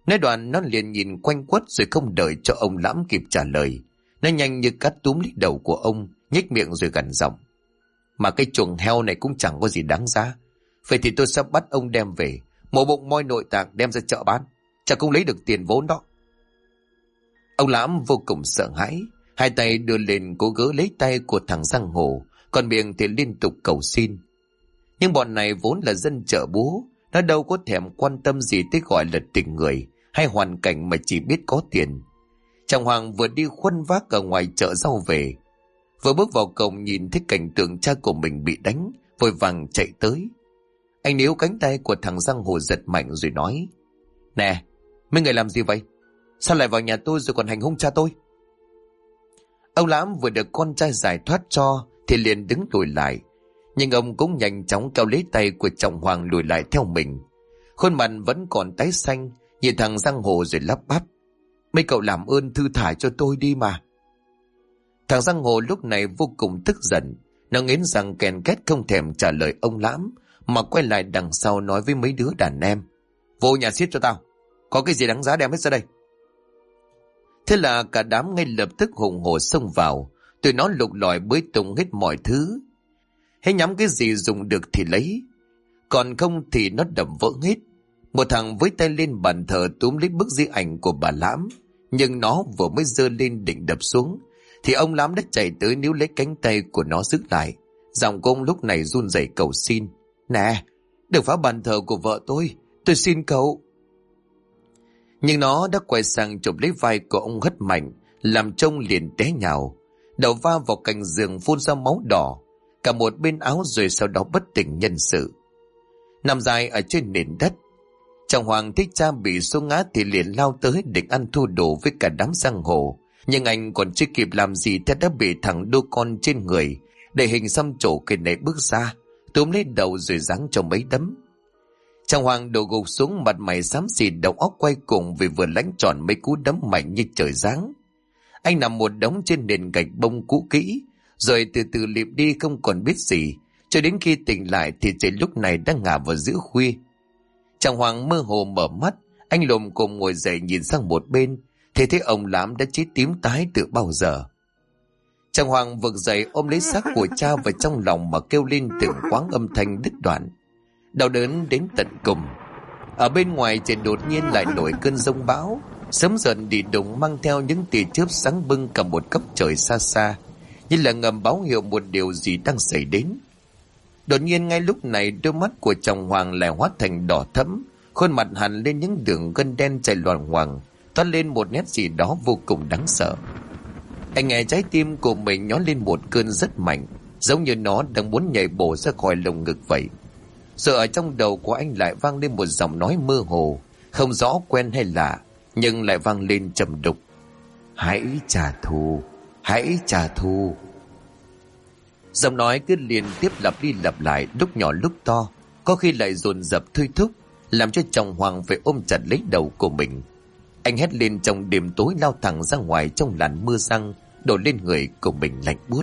Nói đoạn nó liền nhìn quanh quất, rồi không đợi cho ông Lãm kịp trả lời, nó nhanh như cắt túm lấy đầu của ông, nhếch miệng rồi gằn giọng: Mà cái chuồng heo này cũng chẳng có gì đáng giá. Vậy thì tôi sẽ bắt ông đem về, mổ bụng moi nội tạng đem ra chợ bán, chắc cũng lấy được tiền vốn đó. Ông Lãm vô cùng sợ hãi, hai tay đưa lên cố gỡ lấy tay của thằng giang hồ, còn miệng thì liên tục cầu xin. Nhưng bọn này vốn là dân chợ búa, nó đâu có thèm quan tâm gì tới gọi là tình người hay hoàn cảnh, mà chỉ biết có tiền. Chàng Hoàng vừa đi khuân vác ở ngoài chợ rau về, vừa bước vào cổng nhìn thấy cảnh tượng cha của mình bị đánh, vội vàng chạy tới. Anh níu cánh tay của thằng giang hồ giật mạnh rồi nói: Nè, mấy người làm gì vậy? Sao lại vào nhà tôi rồi còn hành hung cha tôi? Ông Lãm vừa được con trai giải thoát cho thì liền đứng lùi lại, nhưng ông cũng nhanh chóng kéo lấy tay của chồng Hoàng lùi lại theo mình. Khuôn mặt vẫn còn tái xanh, nhìn thằng giang hồ rồi lắp bắp: Mấy cậu làm ơn thư thả cho tôi đi mà. Thằng giang hồ lúc này vô cùng tức giận, nó nghiến răng ken két không thèm trả lời ông Lãm, mà quay lại đằng sau nói với mấy đứa đàn em: Vô nhà xiết cho tao, có cái gì đáng giá đem hết ra đây. Thế là cả đám ngay lập tức hùng hổ xông vào, tụi nó lục lọi bới tung hết mọi thứ, hay nhắm cái gì dùng được thì lấy, còn không thì nó đập vỡ hết. Một thằng với tay lên bàn thờ túm lấy bức di ảnh của bà Lãm, nhưng nó vừa mới giơ lên định đập xuống thì ông Lãm đã chạy tới níu lấy cánh tay của nó giữ lại. Giọng của ông lúc này run rẩy cầu xin: Nè, đừng phá bàn thờ của vợ tôi xin cậu. Nhưng nó đã quay sang chụp lấy vai của ông hất mạnh, làm trông liền té nhào, đầu va vào cạnh giường phun ra máu đỏ cả một bên áo, rồi sau đó bất tỉnh nhân sự, nằm dài ở trên nền đất. Chàng Hoàng thấy cha bị xô ngã thì liền lao tới định ăn thua đồ với cả đám giang hồ, nhưng anh còn chưa kịp làm gì thì đã bị thằng đô con trên người để hình xăm trổ cây này bước ra, túm lấy đầu rồi giáng cho mấy đấm. Chàng Hoàng đổ gục xuống, mặt mày xám xịt, đầu óc quay cuồng vì vừa lãnh tròn mấy cú đấm mạnh như trời giáng. Anh nằm một đống trên nền gạch bông cũ kỹ, rồi từ từ lịm đi không còn biết gì, cho đến khi tỉnh lại thì trời lúc này đã ngả vào giữa khuya. Chàng Hoàng mơ hồ mở mắt, anh lồm cồm ngồi dậy nhìn sang một bên, thì thấy ông Lãm đã chết tím tái từ bao giờ. Chàng Hoàng vực dậy ôm lấy xác của cha vào trong lòng mà kêu lên từng quãng âm thanh đứt đoạn, đau đớn đến tận cùng. Ở bên ngoài trời đột nhiên lại nổi cơn giông bão, sấm dần đi đùng mang theo những tia chớp sáng bừng cả một góc trời xa xa, như là ngầm báo hiệu một điều gì đang xảy đến. Đột nhiên ngay lúc này, đôi mắt của chồng Hoàng lại hóa thành đỏ thẫm, khuôn mặt hằn lên những đường gân đen chảy loằng ngoằng, toát lên một nét gì đó vô cùng đáng sợ. Anh nghe trái tim của mình nhói lên một cơn rất mạnh, giống như nó đang muốn nhảy bổ ra khỏi lồng ngực vậy. Rồi ở trong đầu của anh lại vang lên một giọng nói mơ hồ, không rõ quen hay lạ, nhưng lại vang lên trầm đục: Hãy trả thù, hãy trả thù. Giọng nói cứ liên tiếp lặp đi lặp lại, lúc nhỏ lúc to, có khi lại dồn dập thôi thúc, làm cho chồng Hoàng phải ôm chặt lấy đầu của mình. Anh hét lên trong đêm tối, lao thẳng ra ngoài trong làn mưa giăng đổ lên người của mình lạnh buốt.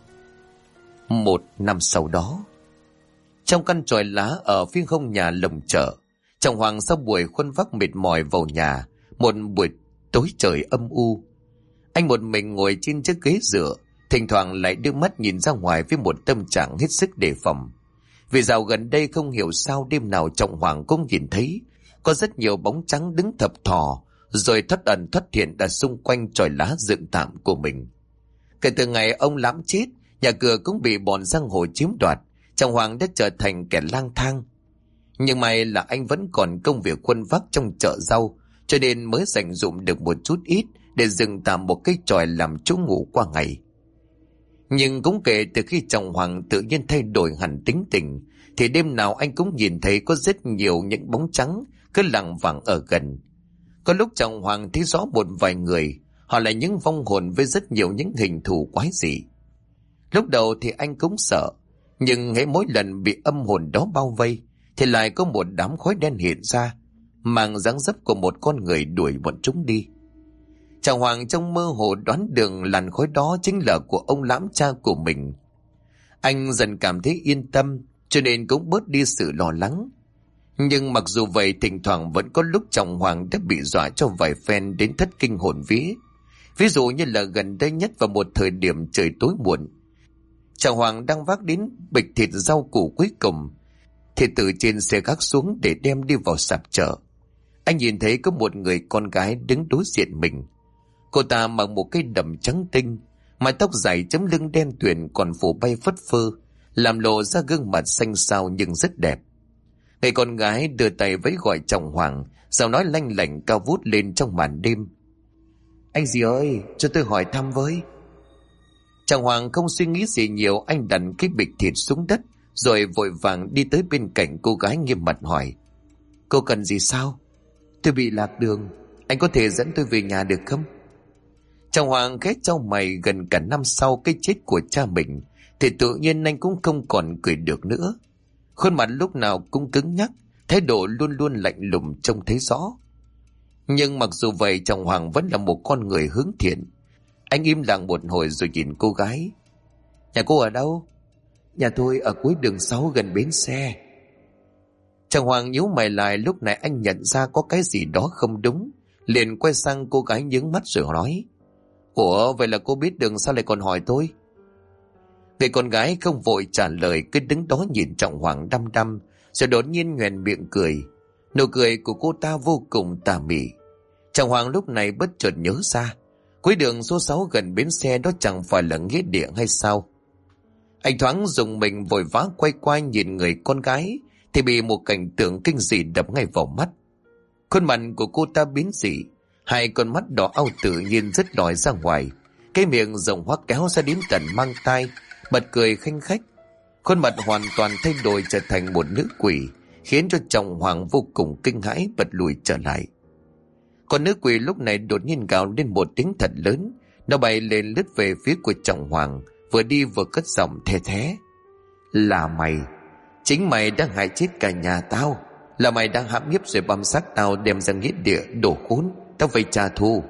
Một năm sau đó, trong căn chòi lá ở phía hông nhà lồng chợ, chồng Hoàng sau buổi khuân vác mệt mỏi vào nhà, một buổi tối trời âm u, anh một mình ngồi trên chiếc ghế dựa, thỉnh thoảng lại đưa mắt nhìn ra ngoài với một tâm trạng hết sức đề phòng. Vì dạo gần đây không hiểu sao đêm nào chồng Hoàng cũng nhìn thấy có rất nhiều bóng trắng đứng thập thò rồi thoát ẩn thoát hiện ở xung quanh chòi lá dựng tạm của mình. Kể từ ngày ông Lãm chết, nhà cửa cũng bị bọn giang hồ chiếm đoạt, chồng Hoàng đã trở thành kẻ lang thang. Nhưng may là anh vẫn còn công việc khuân vác trong chợ rau, cho nên mới dành dụm được một chút ít để dựng tạm một cái chòi làm chỗ ngủ qua ngày. Nhưng cũng kể từ khi chồng Hoàng tự nhiên thay đổi hẳn tính tình, thì đêm nào anh cũng nhìn thấy có rất nhiều những bóng trắng cứ lẳng vẳng ở gần. Có lúc chồng Hoàng thấy rõ một vài người, họ là những vong hồn với rất nhiều những hình thù quái dị. Lúc đầu thì anh cũng sợ, nhưng hễ mỗi lần bị âm hồn đó bao vây thì lại có một đám khói đen hiện ra, mang dáng dấp của một con người đuổi bọn chúng đi. Chàng Hoàng trong mơ hồ đoán đường làn khói đó chính là của ông Lãm, cha của mình. Anh dần cảm thấy yên tâm, cho nên cũng bớt đi sự lo lắng. Nhưng mặc dù vậy, thỉnh thoảng vẫn có lúc Trọng Hoàng đã bị dọa cho vài phen đến thất kinh hồn vía. Ví dụ như là gần đây nhất vào một thời điểm trời tối muộn, Trọng Hoàng đang vác đến bịch thịt rau củ cuối cùng thì từ trên xe gác xuống để đem đi vào sạp chợ. Anh nhìn thấy có một người con gái đứng đối diện mình. Cô ta mặc một cái đầm trắng tinh, mái tóc dài chấm lưng đen tuyền còn phủ bay phất phơ, làm lộ ra gương mặt xanh xao nhưng rất đẹp. Người con gái đưa tay vẫy gọi Trọng Hoàng, giọng nói lanh lảnh cao vút lên trong màn đêm. Anh gì ơi, cho tôi hỏi thăm với. Trọng Hoàng không suy nghĩ gì nhiều, anh đặt cái bịch thịt xuống đất rồi vội vàng đi tới bên cạnh cô gái, nghiêm mặt hỏi. Cô cần gì sao? Tôi bị lạc đường, anh có thể dẫn tôi về nhà được không? Trọng Hoàng khẽ chau mày, gần cả năm sau cái chết của cha mình thì tự nhiên anh cũng không còn cười được nữa. Khuôn mặt lúc nào cũng cứng nhắc, thái độ luôn luôn lạnh lùng trông thấy rõ. Nhưng mặc dù vậy, Trọng Hoàng vẫn là một con người hướng thiện. Anh im lặng một hồi rồi nhìn cô gái. Nhà cô ở đâu? Nhà tôi ở cuối đường 6 gần bến xe. Trọng Hoàng nhíu mày lại, lúc này anh nhận ra có cái gì đó không đúng, liền quay sang cô gái nhướng mắt rồi nói. Ủa, vậy là cô biết đường sao lại còn hỏi tôi? Người con gái không vội trả lời, cứ đứng đó nhìn Trọng Hoàng đăm đăm, rồi đột nhiên nhoẻn miệng cười. Nụ cười của cô ta vô cùng tà mị. Trọng Hoàng lúc này bất chợt nhớ ra, cuối đường số 6 gần bến xe đó chẳng phải là nghĩa địa hay sao? Anh thoáng dùng mình, vội vã quay qua nhìn người con gái thì bị một cảnh tượng kinh dị đập ngay vào mắt. Khuôn mặt của cô ta biến dị, hai con mắt đỏ au tự nhiên rớt lòi ra ngoài, cái miệng rộng hoác kéo ra đến tận mang tai, bật cười khanh khách. Khuôn mặt hoàn toàn thay đổi trở thành một nữ quỷ, khiến cho Trọng Hoàng vô cùng kinh hãi, bật lùi trở lại. Còn nữ quỷ lúc này đột nhiên gào lên một tiếng thật lớn, nó bay lên lướt về phía của Trọng Hoàng, vừa đi vừa cất giọng the thé. Là mày, chính mày đang hại chết cả nhà tao, là mày đang hãm hiếp rồi băm xác tao đem ra nghĩa địa, đổ khốn, tao phải trả thù.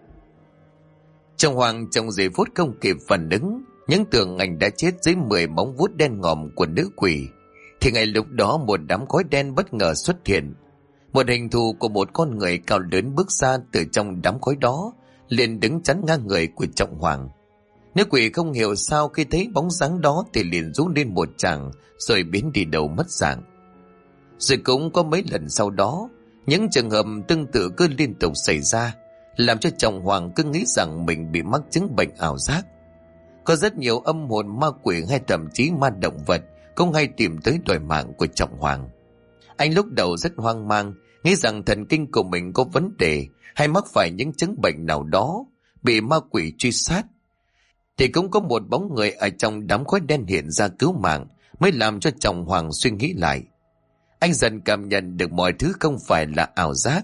Trọng Hoàng trong giây phút không kịp phản ứng, những tưởng anh đã chết dưới 10 móng vuốt đen ngòm của nữ quỷ, thì ngay lúc đó một đám khói đen bất ngờ xuất hiện. Một hình thù của một con người cao lớn bước ra từ trong đám khói đó, liền đứng chắn ngang người của Trọng Hoàng. Nữ quỷ không hiểu sao khi thấy bóng dáng đó thì liền rú lên một tràng rồi biến đi đâu mất dạng. Rồi cũng có mấy lần sau đó, những trường hợp tương tự cứ liên tục xảy ra, làm cho Trọng Hoàng cứ nghĩ rằng mình bị mắc chứng bệnh ảo giác. Có rất nhiều âm hồn ma quỷ hay thậm chí ma động vật cũng hay tìm tới đòi mạng của Trọng Hoàng. Anh lúc đầu rất hoang mang, nghĩ rằng thần kinh của mình có vấn đề hay mắc phải những chứng bệnh nào đó, bị ma quỷ truy sát. Thì cũng có một bóng người ở trong đám khói đen hiện ra cứu mạng, mới làm cho Trọng Hoàng suy nghĩ lại. Anh dần cảm nhận được mọi thứ không phải là ảo giác.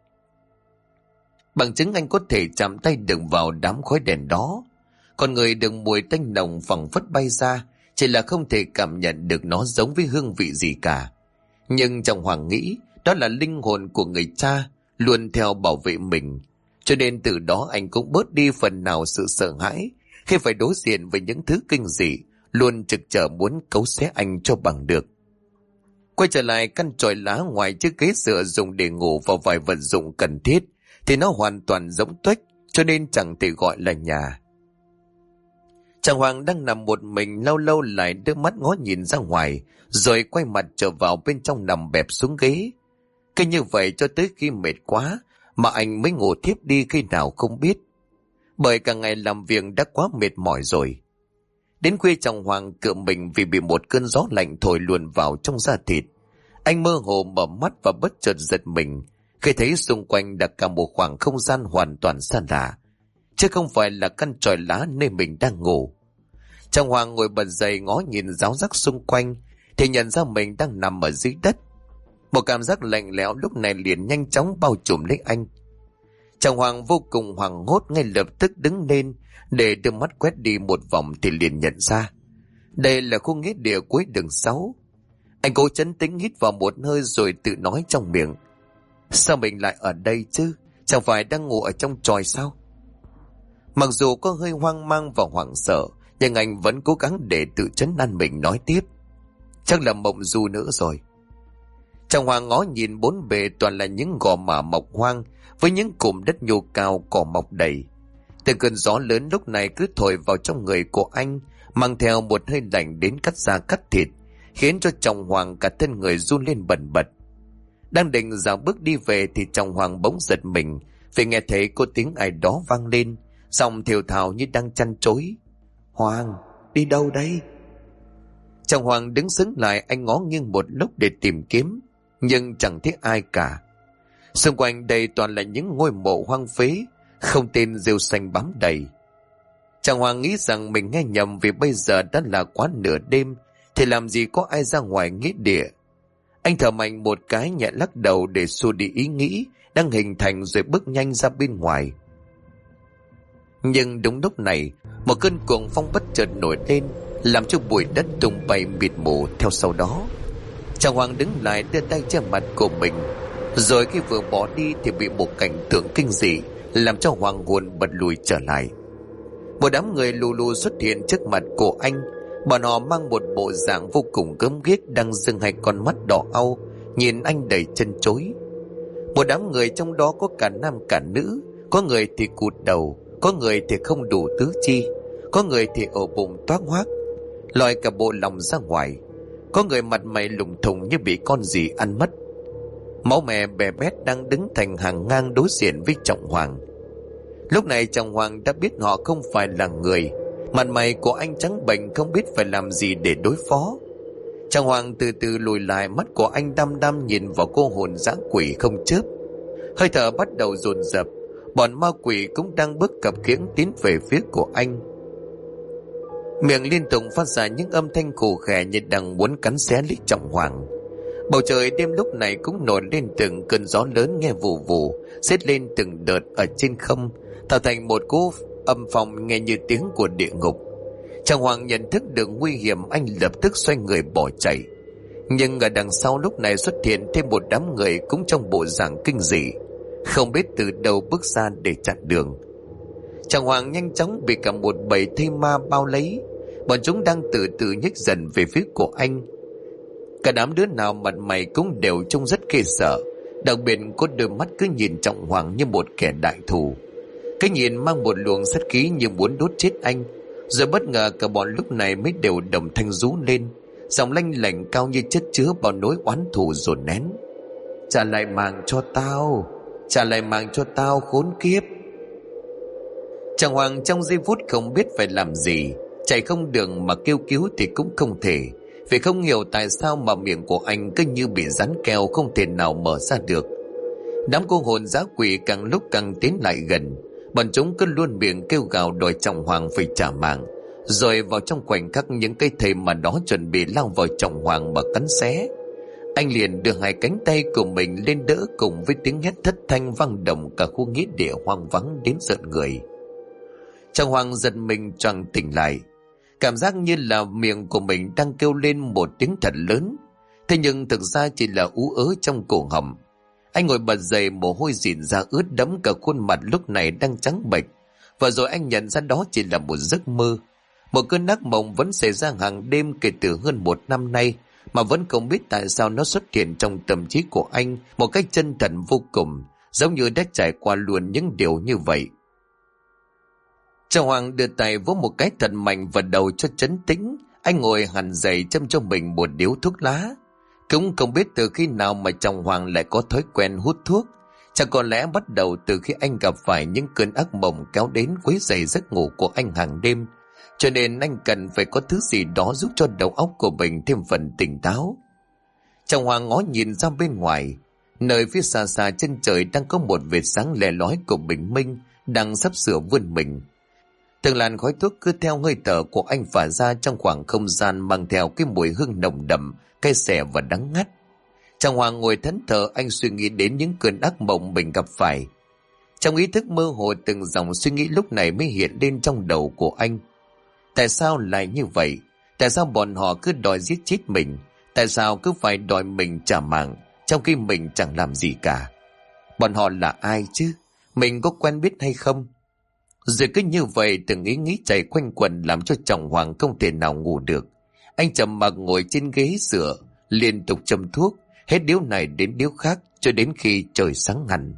Bằng chứng anh có thể chạm tay được vào đám khói đen đó. Con người được mùi tanh nồng phảng phất bay ra, chỉ là không thể cảm nhận được nó giống với hương vị gì cả. Nhưng Trọng Hoàng nghĩ đó là linh hồn của người cha luôn theo bảo vệ mình, cho nên từ đó anh cũng bớt đi phần nào sự sợ hãi khi phải đối diện với những thứ kinh dị luôn trực chờ muốn cấu xé anh cho bằng được. Quay trở lại căn chòi lá, ngoài chiếc ghế dựa dùng để ngủ và vài vật dụng cần thiết thì nó hoàn toàn rỗng tuếch, cho nên chẳng thể gọi là nhà. Trọng Hoàng đang nằm một mình, lâu lâu lại đưa mắt ngó nhìn ra ngoài, rồi quay mặt trở vào bên trong nằm bẹp xuống ghế. Cứ như vậy cho tới khi mệt quá mà anh mới ngủ thiếp đi khi nào không biết. Bởi cả ngày làm việc đã quá mệt mỏi rồi. Đến khuya Trọng Hoàng cựa mình vì bị một cơn gió lạnh thổi luồn vào trong da thịt. Anh mơ hồ mở mắt và bất chợt giật mình khi thấy xung quanh là cả một khoảng không gian hoàn toàn xa lạ, chứ không phải là căn chòi lá nơi mình đang ngủ. Trọng Hoàng ngồi bật dậy ngó nhìn ráo rác xung quanh thì nhận ra mình đang nằm ở dưới đất. Một cảm giác lạnh lẽo lúc này liền nhanh chóng bao trùm lấy anh. Trọng Hoàng vô cùng hoảng hốt, ngay lập tức đứng lên để đưa mắt quét đi một vòng thì liền nhận ra đây là khu nghĩa địa cuối đường 6. Anh cố trấn tĩnh hít vào một hơi rồi tự nói trong miệng: sao mình lại ở đây chứ, chẳng phải đang ngủ ở trong chòi sao? Mặc dù có hơi hoang mang và hoảng sợ, nhưng anh vẫn cố gắng để tự trấn an mình, nói tiếp: chắc là mộng du nữa rồi. Chàng Hoàng ngó nhìn bốn bề toàn là những gò mả mọc hoang với những cụm đất nhô cao cỏ mọc đầy. Từng cơn gió lớn lúc này cứ thổi vào trong người của anh, mang theo một hơi lạnh đến cắt da cắt thịt, khiến cho chàng Hoàng cả thân người run lên bần bật. Đang định dạo bước đi về thì chàng Hoàng bỗng giật mình vì nghe thấy có tiếng ai đó vang lên, giọng thều thào như đang trăn trối. Hoàng, đi đâu đây? Chàng Hoàng đứng sững lại, anh ngó nghiêng một lúc để tìm kiếm, nhưng chẳng thấy ai cả. Xung quanh đây toàn là những ngôi mộ hoang phế, không tên rêu xanh bám đầy. Chàng Hoàng nghĩ rằng mình nghe nhầm vì bây giờ đã là quá nửa đêm, thì làm gì có ai ra ngoài nghĩa địa. Anh thở mạnh một cái, nhẹ lắc đầu để xua đi ý nghĩ đang hình thành rồi bước nhanh ra bên ngoài. Nhưng đúng lúc này, một cơn cuồng phong bất chợt nổi lên, làm cho bụi đất tung bay mịt mù theo sau đó. Chàng Hoàng đứng lại, đưa tay che mặt của mình, rồi khi vừa bỏ đi thì bị một cảnh tượng kinh dị làm cho hoàng hồn bật lùi trở lại. Một đám người lù lù xuất hiện trước mặt của anh. Bọn họ mang một bộ dạng vô cùng gớm ghiếc, đang dưng hai con mắt đỏ au nhìn anh đầy chân chối. Một đám người trong đó có cả nam cả nữ, có người thì cụt đầu, có người thì không đủ tứ chi, có người thì ổ bụng toác hoác, lòi cả bộ lòng ra ngoài, có người mặt mày lủng thủng như bị con gì ăn mất. Máu me bè bét đang đứng thành hàng ngang đối diện với Trọng Hoàng. Lúc này Trọng Hoàng đã biết họ không phải là người. Mặt mày của anh trắng bệch, không biết phải làm gì để đối phó. Trọng Hoàng từ từ lùi lại, mắt của anh đăm đăm nhìn vào cô hồn dã quỷ không chớp. Hơi thở bắt đầu dồn dập. Bọn ma quỷ cũng đang bước cập khiễng tiến về phía của anh. Miệng liên tục phát ra những âm thanh khù khè như đang muốn cắn xé lấy Trọng Hoàng. Bầu trời đêm lúc này cũng nổi lên từng cơn gió lớn nghe vù vù, xếp lên từng đợt ở trên không, tạo thành một cú âm phong nghe như tiếng của địa ngục. Chàng Hoàng nhận thức được nguy hiểm, anh lập tức xoay người bỏ chạy. Nhưng ở đằng sau lúc này xuất hiện thêm một đám người cũng trong bộ dạng kinh dị, không biết từ đâu bước ra để chặn đường. Chàng Hoàng nhanh chóng bị cả một bầy thây ma bao lấy. Bọn chúng đang từ từ nhích dần về phía của anh. Cả đám đứa nào mặt mày cũng đều trông rất ghê sợ, đặc biệt có đôi mắt cứ nhìn Trọng Hoàng như một kẻ đại thù. Cái nhìn mang một luồng sát khí như muốn đốt chết anh. Rồi bất ngờ cả bọn lúc này mới đều đồng thanh rú lên, giọng lanh lảnh cao như chất chứa bao nỗi oán thù dồn nén. Trả lại mạng cho tao, trả lại mạng cho tao, khốn kiếp. Chàng Hoàng trong giây phút không biết phải làm gì, chạy không được mà kêu cứu thì cũng không thể, vì không hiểu tại sao mà miệng của anh cứ như bị dán keo, không thể nào mở ra được. Đám cô hồn dã quỷ càng lúc càng tiến lại gần. Bọn chúng cứ luôn miệng kêu gào đòi Trọng Hoàng phải trả mạng. Rồi vào trong khoảnh khắc những cây thây mà đó chuẩn bị lao vào Trọng Hoàng mà cắn xé, anh liền đưa hai cánh tay của mình lên đỡ, cùng với tiếng hét thất thanh vang động cả khu nghĩa địa hoang vắng đến rợn người. Trọng Hoàng giật mình choàng tỉnh lại, cảm giác như là miệng của mình đang kêu lên một tiếng thật lớn, thế nhưng thực ra chỉ là ú ớ trong cổ họng. Anh ngồi bật dậy, mồ hôi rịn ra ướt đẫm cả khuôn mặt lúc này đang trắng bệch. Và rồi anh nhận ra đó chỉ là một giấc mơ, một cơn ác mộng vẫn xảy ra hàng đêm kể từ hơn 1 năm nay, mà vẫn không biết tại sao nó xuất hiện trong tâm trí của anh một cách chân thật vô cùng, giống như đã trải qua luôn những điều như vậy. Trọng Hoàng đưa tay vỗ một cái thật mạnh vào đầu cho trấn tĩnh. Anh ngồi hẳn dậy, châm cho mình một điếu thuốc lá. Cũng không biết từ khi nào mà Trọng Hoàng lại có thói quen hút thuốc. Chắc có lẽ bắt đầu từ khi anh gặp phải những cơn ác mộng kéo đến quấy rầy giấc ngủ của anh hàng đêm, cho nên anh cần phải có thứ gì đó giúp cho đầu óc của mình thêm phần tỉnh táo. Trọng Hoàng ngó nhìn ra bên ngoài, nơi phía xa xa chân trời đang có một vệt sáng lè lói của bình minh đang sắp sửa vươn mình. Từng làn khói thuốc cứ theo hơi thở của anh phả ra trong khoảng không gian, mang theo cái mùi hương nồng đậm, cay xè và đắng ngắt. Trọng Hoàng ngồi thẫn thờ, anh suy nghĩ đến những cơn ác mộng mình gặp phải. Trong ý thức mơ hồ, từng dòng suy nghĩ lúc này mới hiện lên trong đầu của anh. Tại sao lại như vậy? Tại sao bọn họ cứ đòi giết chết mình? Tại sao cứ phải đòi mình trả mạng, trong khi mình chẳng làm gì cả? Bọn họ là ai chứ? Mình có quen biết hay không? Rồi cứ như vậy từng ý nghĩ chạy quanh quẩn, làm cho Trọng Hoàng không thể nào ngủ được. Anh trầm mặc ngồi trên ghế dựa, liên tục châm thuốc, hết điếu này đến điếu khác cho đến khi trời sáng hẳn.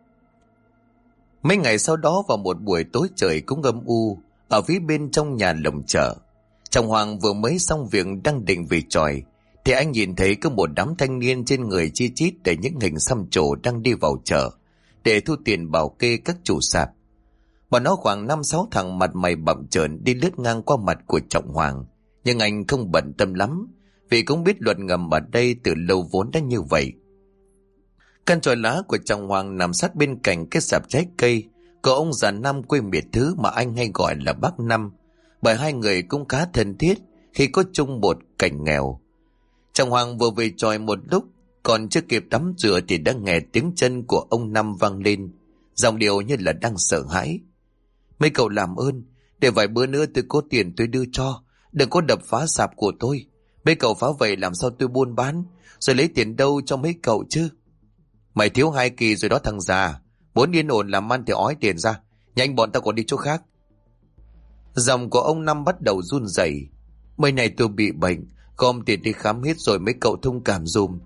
Mấy ngày sau đó, vào một buổi tối trời cũng âm u, ở phía bên trong nhà lồng chợ, chàng Hoàng vừa mới xong việc đang định về chòi thì anh nhìn thấy có một đám thanh niên trên người chi chít để những hình xăm trổ đang đi vào chợ để thu tiền bảo kê các chủ sạp. Bọn nó khoảng 5-6 thằng mặt mày bặm trợn đi lướt ngang qua mặt của Trọng Hoàng, nhưng anh không bận tâm lắm vì cũng biết luật ngầm ở đây từ lâu vốn đã như vậy. Căn chòi lá của Trọng Hoàng nằm sát bên cạnh cái sạp trái cây của ông già Năm quê miệt thứ mà anh hay gọi là bác Năm, bởi hai người cũng khá thân thiết khi có chung một cảnh nghèo. Trọng Hoàng vừa về chòi một lúc, còn chưa kịp tắm rửa thì đã nghe tiếng chân của ông Năm vang lên, giọng điệu như là đang sợ hãi. Mấy cậu làm ơn, để vài bữa nữa tôi có tiền tôi đưa cho, đừng có đập phá sạp của tôi. Mấy cậu phá vậy làm sao tôi buôn bán, rồi lấy tiền đâu cho mấy cậu chứ? Mày thiếu 2 kỳ rồi đó thằng già, muốn yên ổn làm ăn thì ói tiền ra, nhanh bọn tao còn đi chỗ khác. Giọng của ông Năm bắt đầu run rẩy. Mấy này tôi bị bệnh, gom tiền đi khám hết rồi mấy cậu thông cảm dùm.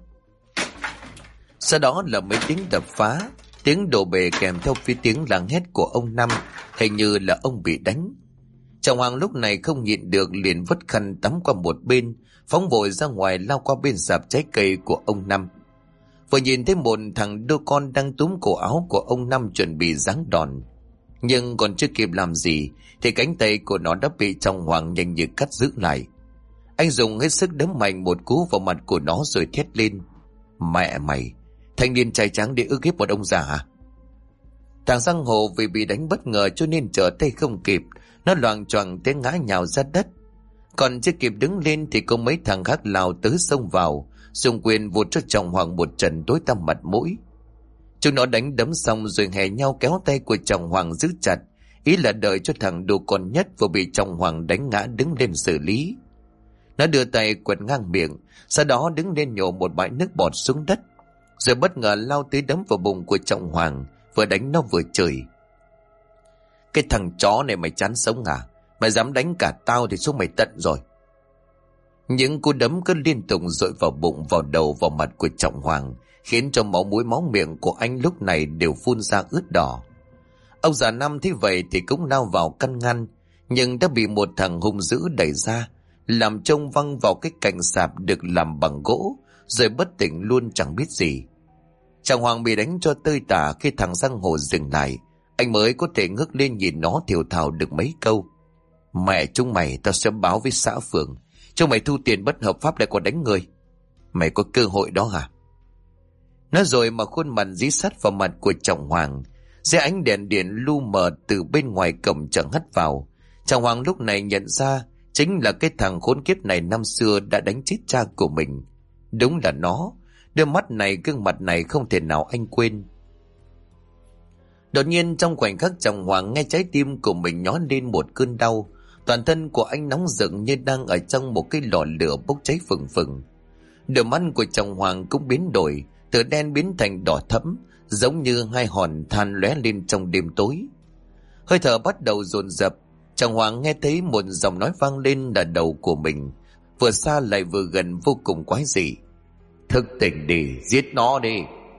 Sau đó là mấy tiếng đập phá, tiếng đổ bể kèm theo phía tiếng làng hét của ông Năm, hình như là ông bị đánh. Trọng Hoàng lúc này không nhịn được liền vứt khăn tắm qua một bên, phóng vội ra ngoài lao qua bên sạp trái cây của ông Năm. Vừa nhìn thấy một thằng đô con đang túm cổ áo của ông Năm chuẩn bị giáng đòn, nhưng còn chưa kịp làm gì thì cánh tay của nó đã bị Trọng Hoàng nhanh như cắt giữ lại. Anh dùng hết sức đấm mạnh một cú vào mặt của nó rồi thét lên: Mẹ mày, thanh niên trai tráng để ức hiếp một ông già à? Thằng giang hồ vì bị đánh bất ngờ cho nên trở tay không kịp, nó loạng choạng té ngã nhào ra đất. Còn chưa kịp đứng lên thì có mấy thằng khác lao tới xông vào, dùng quyền vụt cho Trọng Hoàng một trận tối tăm mặt mũi. Chúng nó đánh đấm xong rồi hè nhau kéo tay của Trọng Hoàng giữ chặt, ý là đợi cho thằng đồ con nhất vừa bị Trọng Hoàng đánh ngã đứng lên xử lý. Nó đưa tay quẹt ngang miệng, sau đó đứng lên nhổ một bãi nước bọt xuống đất, rồi bất ngờ lao tới đấm vào bụng của Trọng Hoàng, vừa đánh nó vừa chửi: Cái thằng chó này mày chán sống à? Mày dám đánh cả tao thì số mày tận rồi. Những cú đấm cứ liên tục dội vào bụng, vào đầu, vào mặt của Trọng Hoàng, khiến cho máu mũi máu miệng của anh lúc này đều phun ra ướt đỏ. Ông già Năm thấy vậy thì cũng lao vào căn ngăn, nhưng đã bị một thằng hung dữ đẩy ra, làm trông văng vào cái cành sạp được làm bằng gỗ, rồi bất tỉnh luôn chẳng biết gì. Trọng Hoàng bị đánh cho tơi tả. Khi thằng giang hồ dừng lại, anh mới có thể ngước lên nhìn nó thều thào được mấy câu: Mẹ chúng mày, tao sẽ báo với xã phường, chúng mày thu tiền bất hợp pháp lại còn đánh người. Mày có cơ hội đó hả? Nói rồi mà khuôn mặt dí sát vào mặt của Trọng Hoàng. Dưới ánh đèn điện lu mờ từ bên ngoài cổng chẳng hắt vào, Trọng Hoàng lúc này nhận ra chính là cái thằng khốn kiếp này năm xưa đã đánh chết cha của mình. Đúng là nó, đôi mắt này, gương mặt này không thể nào anh quên. Đột nhiên trong khoảnh khắc Trọng Hoàng nghe trái tim của mình nhói lên một cơn đau. Toàn thân của anh nóng rực như đang ở trong một cái lò lửa bốc cháy phừng phừng. Đôi mắt của Trọng Hoàng cũng biến đổi, từ đen biến thành đỏ thẫm, giống như hai hòn than lóe lên trong đêm tối. Hơi thở bắt đầu dồn dập. Trọng Hoàng nghe thấy một giọng nói vang lên là đầu của mình, vừa xa lại vừa gần, vô cùng quái dị: Thức tỉnh đi, giết nó đi.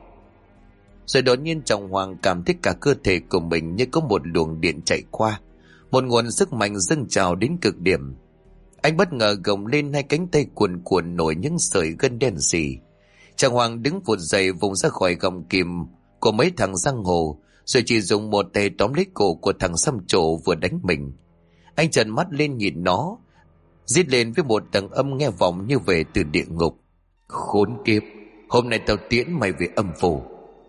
Rồi đột nhiên Trọng Hoàng cảm thấy cả cơ thể của mình như có một luồng điện chạy qua, một nguồn sức mạnh dâng trào đến cực điểm. Anh bất ngờ gồng lên, hai cánh tay cuồn cuộn nổi những sợi gân đen sì. Trọng Hoàng đứng vụt dậy, vùng ra khỏi gọng kìm của mấy thằng giang hồ, rồi chỉ dùng một tay tóm lấy cổ của thằng xăm trổ vừa đánh mình. Anh trợn mắt lên nhìn nó, rít lên với một tầng âm nghe vọng như về từ địa ngục: Khốn kiếp, hôm nay tao tiễn mày về âm phủ.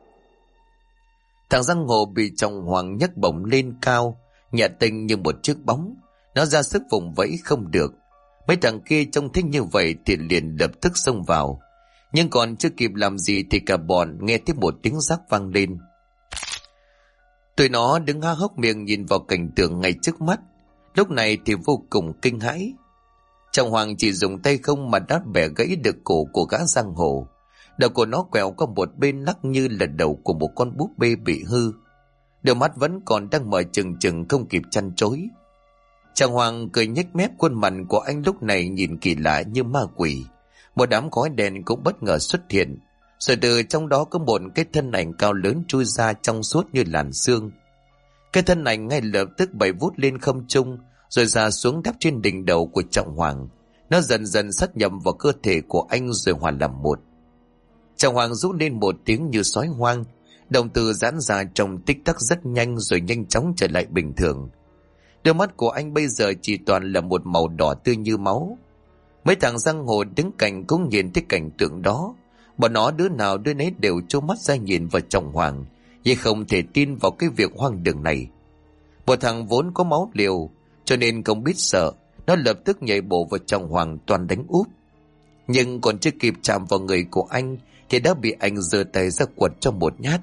Thằng giang hồ bị Trọng Hoàng nhấc bổng lên cao, nhẹ tinh như một chiếc bóng. Nó ra sức vùng vẫy không được. Mấy thằng kia trông thích như vậy thì liền lập tức xông vào, nhưng còn chưa kịp làm gì thì cả bọn nghe thấy một tiếng rắc vang lên. Tụi nó đứng há hốc miệng nhìn vào cảnh tượng ngay trước mắt, lúc này thì vô cùng kinh hãi. Trọng Hoàng chỉ dùng tay không mà đã bẻ gãy được cổ của gã giang hồ. Đầu của nó quẹo qua một bên, lắc như là đầu của một con búp bê bị hư. Đôi mắt vẫn còn đang mở trừng trừng, không kịp chăn chối. Trọng Hoàng cười nhếch mép, khuôn mặt của anh lúc này nhìn kỳ lạ như ma quỷ. một đám khói đen cũng bất ngờ xuất hiện, rồi từ trong đó có một cái thân ảnh cao lớn chui ra trong suốt như làn sương. Cái thân ảnh ngay lập tức bay vút lên không trung, rồi ra xuống đáp trên đỉnh đầu của Trọng Hoàng. Nó dần dần sát nhập vào cơ thể của anh rồi hòa làm một. Trọng Hoàng rú lên một tiếng như sói hoang, động từ giãn ra trong tích tắc rất nhanh rồi nhanh chóng trở lại bình thường. Đôi mắt của anh bây giờ chỉ toàn là một màu đỏ tươi như máu. Mấy thằng giang hồ đứng cạnh cũng nhìn thấy cảnh tượng đó. Bọn nó đứa nào đứa nấy đều trố mắt ra nhìn vào Trọng Hoàng, nhưng không thể tin vào cái việc hoang đường này. Một thằng vốn có máu liều, cho nên không biết sợ, nó lập tức nhảy bổ vào Trọng Hoàng toàn đánh úp. Nhưng còn chưa kịp chạm vào người của anh thì đã bị anh giơ tay ra quật cho một nhát.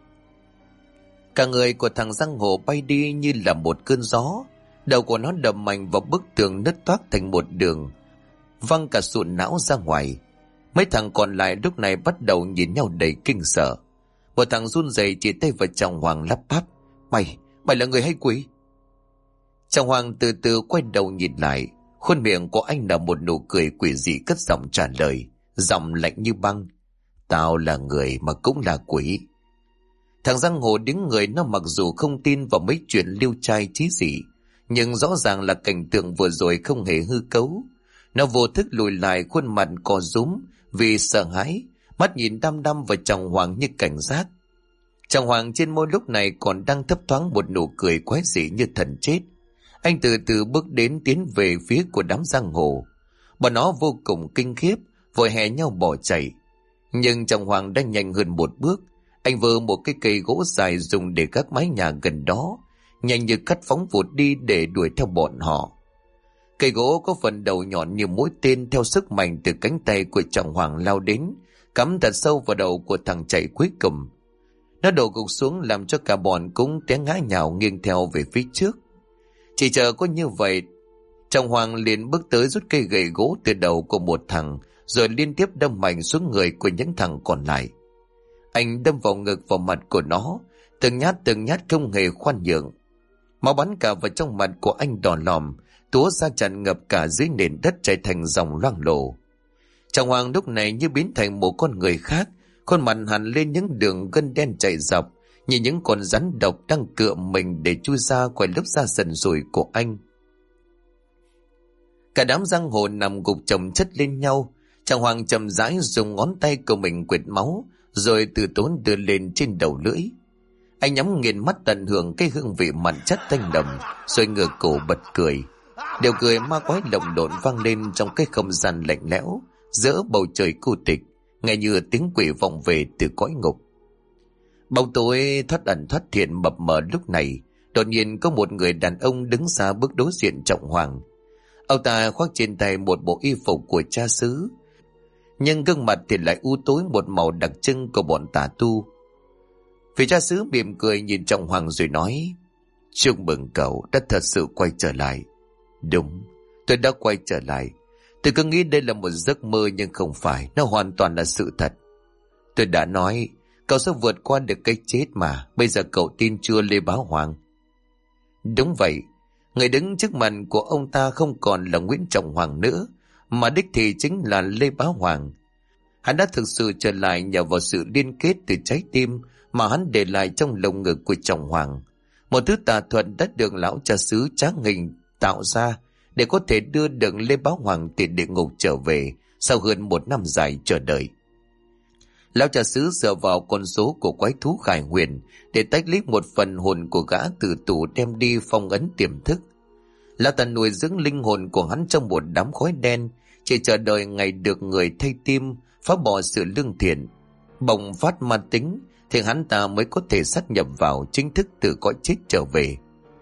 Cả người của thằng giang hồ bay đi như là một cơn gió. Đầu của nó đập mạnh vào bức tường nứt toác thành một đường, văng cả sụn não ra ngoài. Mấy thằng còn lại lúc này bắt đầu nhìn nhau đầy kinh sợ. Một thằng run rẩy chỉ tay vào Trọng Hoàng lắp bắp: Mày là người hay quỷ? Trọng Hoàng từ từ quay đầu nhìn lại. Khuôn miệng của anh là một nụ cười quỷ dị cất giọng trả lời, giọng lạnh như băng: Tao là người mà cũng là quỷ. Thằng giang hồ đứng người nó mặc dù không tin vào mấy chuyện liêu trai trí dị, nhưng rõ ràng là cảnh tượng vừa rồi không hề hư cấu. Nó vô thức lùi lại, khuôn mặt co rúm vì sợ hãi, mắt nhìn đăm đăm vào Trọng Hoàng như cảnh giác. Trọng Hoàng trên môi lúc này còn đang thấp thoáng một nụ cười quái dị như thần chết. Anh từ từ bước đến, tiến về phía của đám giang hồ. Bọn nó vô cùng kinh khiếp, vội hè nhau bỏ chạy. Nhưng Trọng Hoàng đã nhanh hơn một bước. Anh vơ một cái cây gỗ dài dùng để gác mái nhà gần đó, nhanh như cắt phóng vụt đi để đuổi theo bọn họ. Cây gỗ có phần đầu nhọn như mũi tên, theo sức mạnh từ cánh tay của Trọng Hoàng lao đến, cắm thật sâu vào đầu của thằng chạy cuối cùng. Nó đổ gục xuống làm cho cả bọn cũng té ngã nhào nghiêng theo về phía trước. Chỉ chờ có như vậy, Trọng Hoàng liền bước tới rút cây gậy gỗ từ đầu của một thằng, rồi liên tiếp đâm mạnh xuống người của những thằng còn lại. Anh đâm vào ngực, vào mặt của nó, từng nhát không hề khoan nhượng. Máu bắn cả vào trong mặt của anh đỏ lòm, túa ra tràn ngập cả dưới nền đất chảy thành dòng loang lổ. Trọng Hoàng lúc này như biến thành một con người khác, khuôn mặt hằn lên những đường gân đen chạy dọc, như những con rắn độc đang cựa mình để chui ra khỏi lớp da sần sùi của anh. Cả đám giang hồ nằm gục chồng chất lên nhau. Trọng Hoàng chậm rãi dùng ngón tay của mình quệt máu, rồi từ tốn đưa lên trên đầu lưỡi. Anh nhắm nghiền mắt tận hưởng cái hương vị mặn chát tanh đậm, rồi ngửa cổ bật cười. Điều cười ma quái lồng lộn vang lên trong cái không gian lạnh lẽo giữa bầu trời cô tịch, nghe như tiếng quỷ vọng về từ cõi ngục. Bóng tối thoát ẩn thoát hiện mập mờ lúc này, đột nhiên có một người đàn ông đứng ra bước đối diện Trọng Hoàng. Ông ta khoác trên tay một bộ y phục của cha xứ, nhưng gương mặt thì lại u tối một màu đặc trưng của bọn tà tu. Vị cha xứ mỉm cười nhìn Trọng Hoàng rồi nói: Chúc mừng cậu đã thật sự quay trở lại. Đúng, tôi đã quay trở lại. Tôi cứ nghĩ đây là một giấc mơ, nhưng không phải, nó hoàn toàn là sự thật. Tôi đã nói cậu sẽ vượt qua được cái chết mà. Bây giờ cậu tin chưa Lê Bá Hoàng? Đúng vậy. Người đứng trước mặt của ông ta không còn là Nguyễn Trọng Hoàng nữa, mà đích thị chính là Lê Bá Hoàng. Hắn đã thực sự trở lại nhờ vào sự liên kết từ trái tim mà hắn để lại trong lồng ngực của Trọng Hoàng. Một thứ tà thuật đã được lão cha xứ tráng hình tạo ra để có thể đưa được Lê Bá Hoàng từ địa ngục trở về sau hơn 1 năm dài chờ đợi. Lão cha xứ dựa vào con số của quái thú Khải Huyền để tách lít một phần hồn của gã từ tù đem đi phong ấn tiềm thức. Lão ta nuôi dưỡng linh hồn của hắn trong một đám khói đen, chỉ chờ đợi ngày được người thay tim, phá bỏ sự lương thiện, bộc phát ma tính, thì hắn ta mới có thể sát nhập vào chính thức từ cõi chết trở về.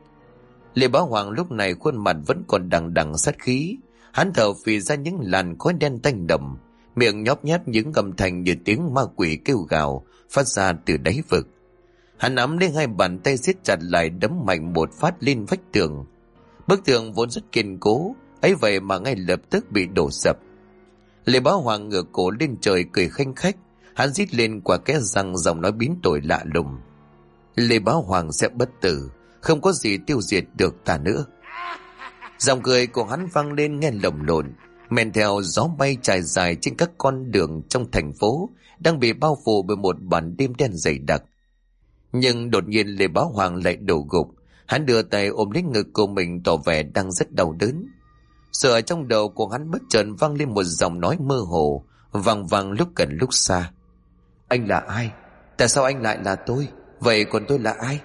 Lê Bá Hoàng lúc này khuôn mặt vẫn còn đằng đằng sát khí, hắn thở phì ra những làn khói đen tanh đậm, miệng nhóp nháp những âm thanh như tiếng ma quỷ kêu gào phát ra từ đáy vực. Hắn nắm lấy hai bàn tay siết chặt lại, đấm mạnh một phát lên vách tường. Bức tường vốn rất kiên cố, ấy vậy mà ngay lập tức bị đổ sập. Lê Bá Hoàng ngửa cổ lên trời cười khanh khách, hắn rít lên qua kẽ răng, giọng nói biến đổi lạ lùng: Lê Bá Hoàng sẽ bất tử, không có gì tiêu diệt được ta nữa. Giọng cười của hắn vang lên nghe lồng lộn, men theo gió bay trải dài trên các con đường trong thành phố đang bị bao phủ bởi một màn đêm đen dày đặc. Nhưng đột nhiên Lê Bá Hoàng lại đổ gục. Hắn đưa tay ôm lấy ngực của mình, tỏ vẻ đang rất đau đớn. Rồi ở trong đầu của hắn bất chợt vang lên một giọng nói mơ hồ, vang vang lúc gần lúc xa. Anh là ai? Tại sao anh lại là tôi? Vậy còn tôi là ai?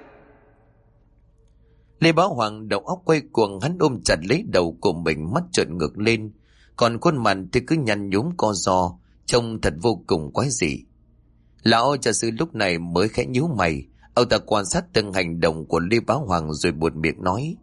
Lê Bá Hoàng đầu óc quay cuồng, hắn ôm chặt lấy đầu của mình, mắt trợn ngược lên, còn khuôn mặt thì cứ nhăn nhúm co ro, trông thật vô cùng quái dị. Lão trà sư lúc này mới khẽ nhíu mày, ông ta quan sát từng hành động của Lê Bá Hoàng rồi buột miệng nói: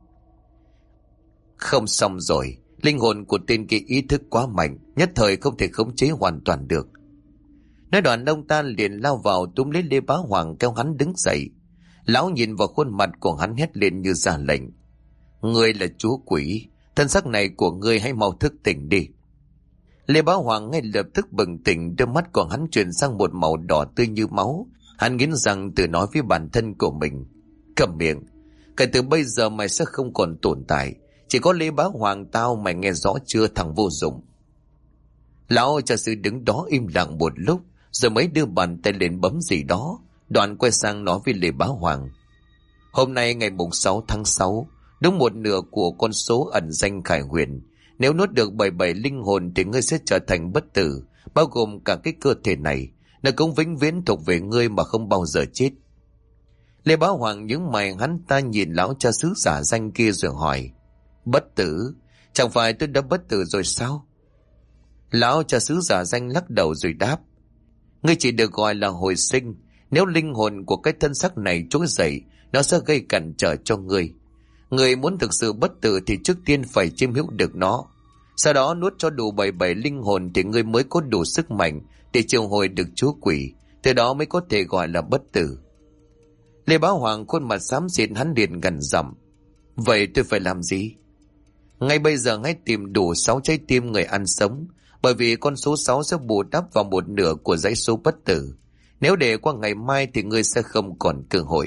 Không xong rồi, linh hồn của tên kia ý thức quá mạnh, nhất thời không thể khống chế hoàn toàn được. Nói đoạn ông ta liền lao vào túm lấy Lê Bá Hoàng kéo hắn đứng dậy. Lão nhìn vào khuôn mặt của hắn hét lên như ra lệnh: Ngươi là chúa quỷ, thân xác này của ngươi hãy mau thức tỉnh đi. Lê Bá Hoàng ngay lập tức bừng tỉnh, đôi mắt của hắn chuyển sang một màu đỏ tươi như máu. Hắn nghiến răng tự nói với bản thân của mình: Cầm miệng, kể từ bây giờ mày sẽ không còn tồn tại, chỉ có Lê Bá Hoàng tao, mày nghe rõ chưa thằng vô dụng. Lão trà sư đứng đó im lặng một lúc, rồi mới đưa bàn tay lên bấm gì đó, đoạn quay sang nói với Lê Bá Hoàng: Hôm nay ngày mùng 6 tháng 6, đúng một nửa của con số ẩn danh Khải Huyền. Nếu nuốt được 77 linh hồn thì ngươi sẽ trở thành bất tử, bao gồm cả cái cơ thể này. Nó cũng vĩnh viễn thuộc về ngươi mà không bao giờ chết. Lê Bá Hoàng nhướng mày, hắn ta nhìn lão cha xứ giả danh kia rồi hỏi: Bất tử? Chẳng phải tôi đã bất tử rồi sao? Lão cha xứ giả danh lắc đầu rồi đáp: Ngươi chỉ được gọi là hồi sinh. Nếu linh hồn của cái thân xác này trỗi dậy, nó sẽ gây cản trở cho ngươi. Ngươi muốn thực sự bất tử thì trước tiên phải chiếm hữu được nó. Sau đó nuốt cho đủ 77 linh hồn thì ngươi mới có đủ sức mạnh để triệu hồi được chúa quỷ, từ đó mới có thể gọi là bất tử. Lê Bá Hoàng khuôn mặt xám xịt, hắn liền gằn giọng: Vậy tôi phải làm gì? Ngay bây giờ hãy tìm đủ 6 trái tim người ăn sống, bởi vì con số 6 sẽ bù đắp vào một nửa của dãy số bất tử. Nếu để qua ngày mai thì ngươi sẽ không còn cơ hội.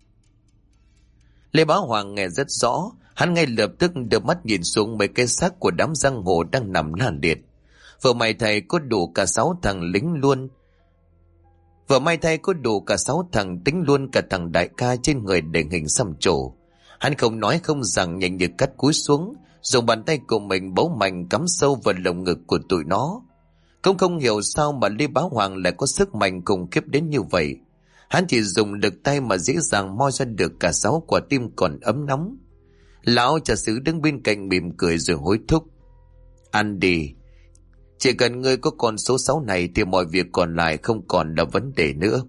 Lê Bá Hoàng nghe rất rõ, hắn ngay lập tức đưa mắt nhìn xuống mấy cái xác của đám giang hồ đang nằm la liệt. Vừa may thầy có đủ cả 6 thằng lính luôn. Vừa may thầy có đủ cả 6 thằng tính luôn cả thằng đại ca trên người để hình xăm trổ. Hắn không nói không rằng, nhanh như cắt cúi xuống, dùng bàn tay của mình bấu mạnh cắm sâu vào lồng ngực của tụi nó. Cũng không hiểu sao mà Lê Bá Hoàng lại có sức mạnh khủng khiếp đến như vậy. Hắn chỉ dùng lực tay mà dễ dàng moi ra được cả 6 quả tim còn ấm nóng. Lão trà sứ đứng bên cạnh mỉm cười rồi hối thúc: Ăn đi, chỉ cần ngươi có con số 6 này thì mọi việc còn lại không còn là vấn đề nữa.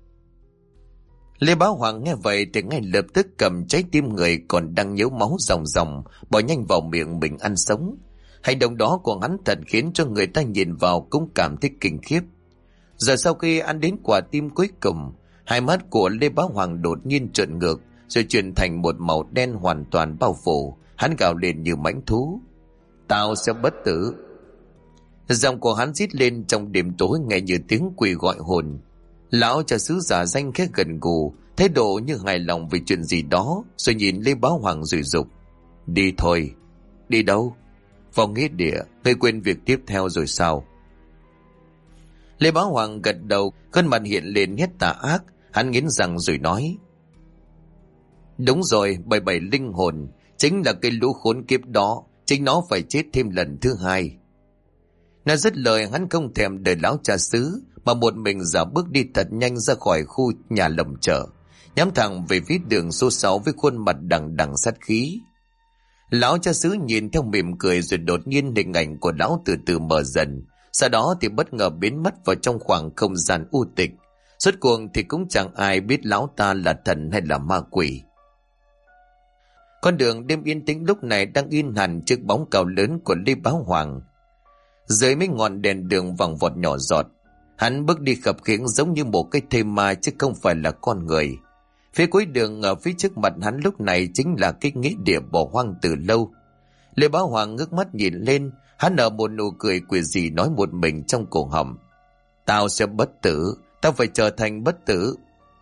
Lê Bá Hoàng nghe vậy thì ngay lập tức cầm trái tim người còn đang nhếu máu ròng ròng bỏ nhanh vào miệng mình ăn sống. Hành động đó của hắn thật khiến cho người ta nhìn vào cũng cảm thấy kinh khiếp. Giờ sau khi ăn đến quả tim cuối cùng, hai mắt của Lê Bá Hoàng đột nhiên trợn ngược rồi chuyển thành một màu đen hoàn toàn bao phủ. Hắn gào lên như mãnh thú: Tao sẽ bất tử. Giọng của hắn rít lên trong đêm tối nghe như tiếng quỷ gọi hồn. Lão trà sứ giả danh khẽ gần gù, thái độ như hài lòng về chuyện gì đó, rồi nhìn Lê Bá Hoàng rồi dục: Đi thôi. Đi đâu? Vào nghĩa địa. Ngươi quên việc tiếp theo rồi sao? Lê Bá Hoàng gật đầu, khuôn mặt hiện lên nét tà ác. Hắn nghiến răng rồi nói: Đúng rồi, 77 linh hồn chính là cái lũ khốn kiếp đó, chính nó phải chết thêm lần thứ hai. Nói dứt lời, hắn không thèm đợi lão cha xứ mà một mình giả bước đi thật nhanh ra khỏi khu nhà lồng chợ, nhắm thẳng về phía đường số 6 với khuôn mặt đằng đằng sát khí. Lão cha xứ nhìn theo mỉm cười, rồi đột nhiên hình ảnh của lão từ từ mở dần, sau đó thì bất ngờ biến mất vào trong khoảng không gian u tịch. Suốt cuộc thì cũng chẳng ai biết lão ta là thần hay là ma quỷ. Con đường đêm yên tĩnh lúc này đang in hẳn trước bóng cao lớn của Lê Bá Hoàng. Dưới mấy ngọn đèn đường vàng vọt nhỏ giọt, hắn bước đi khập khiễng giống như một cái thây ma chứ không phải là con người. Phía cuối đường ở phía trước mặt hắn lúc này chính là cái nghĩa địa bỏ hoang từ lâu. Lê Bá Hoàng ngước mắt nhìn lên, hắn nở một nụ cười quỷ dị nói một mình trong cổ họng: Tao sẽ bất tử, tao phải trở thành bất tử.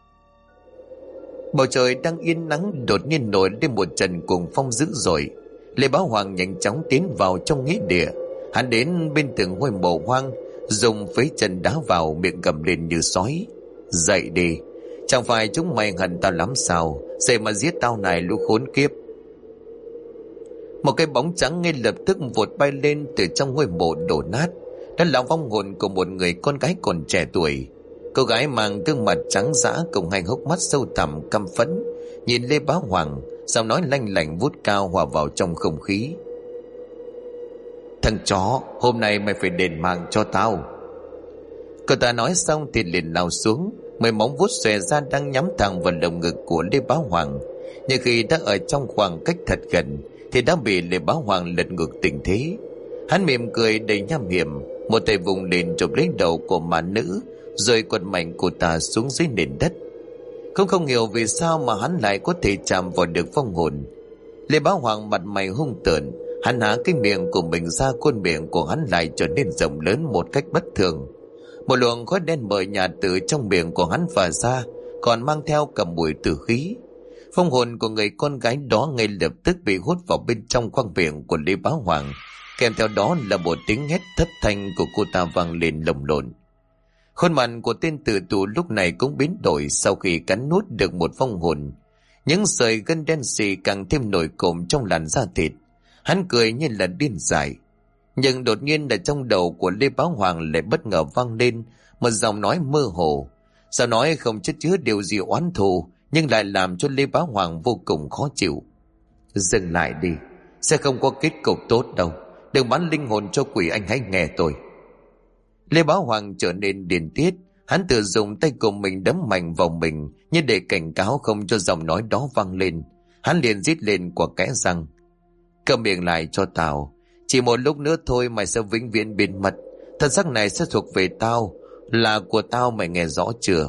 Bầu trời đang yên nắng đột nhiên nổi lên một trận cuồng phong dữ dội. Lê Bá Hoàng nhanh chóng tiến vào trong nghĩa địa. Hắn đến bên từng ngôi mộ hoang, dùng phế chân đá vào, miệng gầm lên như sói. Dậy đi, chẳng phải chúng mày hận tao lắm sao? Dậy mà giết tao này, lũ khốn kiếp. Một cái bóng trắng ngay lập tức vụt bay lên từ trong ngôi mộ đổ nát. Đó là vong hồn của một người con gái còn trẻ tuổi. Cô gái mang gương mặt trắng dã cùng hai hốc mắt sâu thẳm căm phẫn, nhìn Lê Bá Hoàng, giọng nói lanh lảnh vút cao hòa vào trong không khí. Thằng chó, hôm nay mày phải đền mạng cho tao. Cô ta nói xong thì liền lao xuống, mấy móng vuốt xòe ra đang nhắm thẳng vào lồng ngực của Lê Bá Hoàng. Nhưng khi đã ở trong khoảng cách thật gần thì đã bị Lê Bá Hoàng lật ngược tình thế. Hắn mỉm cười đầy nham hiểm, một tay vùng lên chụp lấy đầu của mà nữ, rồi quật mạnh cô ta xuống dưới nền đất. Không hiểu vì sao mà hắn lại có thể chạm vào được vong hồn. Lê Bá Hoàng mặt mày hung tợn, hắn há cái miệng của mình ra, khuôn miệng của hắn lại trở nên rộng lớn một cách bất thường. Một luồng khói đen mờ nhạt từ trong miệng của hắn phả ra, còn mang theo cả mùi tử khí. Vong hồn của người con gái đó ngay lập tức bị hút vào bên trong khoang miệng của Lê Bá Hoàng, kèm theo đó là một tiếng hét thất thanh của cô ta vang lên lồng lộn. Khuôn mặt của tên tử tù lúc này cũng biến đổi sau khi cắn nuốt được một vong hồn. Những sợi gân đen xì càng thêm nổi cộm trong làn da thịt. Hắn cười như là điên dại. Nhưng đột nhiên là trong đầu của Lê Bá Hoàng lại bất ngờ vang lên một giọng nói mơ hồ. Giọng nói không chất chứa điều gì oán thù, nhưng lại làm cho Lê Bá Hoàng vô cùng khó chịu. Dừng lại đi, sẽ không có kết cục tốt đâu. Đừng bán linh hồn cho quỷ, anh hãy nghe tôi. Lê Bá Hoàng trở nên điên tiết. Hắn tự dùng tay của mình đấm mạnh vào mình như để cảnh cáo không cho giọng nói đó vang lên. Hắn liền rít lên quả kẽ răng: câm miệng lại cho tao. Chỉ một lúc nữa thôi mày sẽ vĩnh viễn biến mất. Thân xác này sẽ thuộc về tao, là của tao, mày nghe rõ chưa?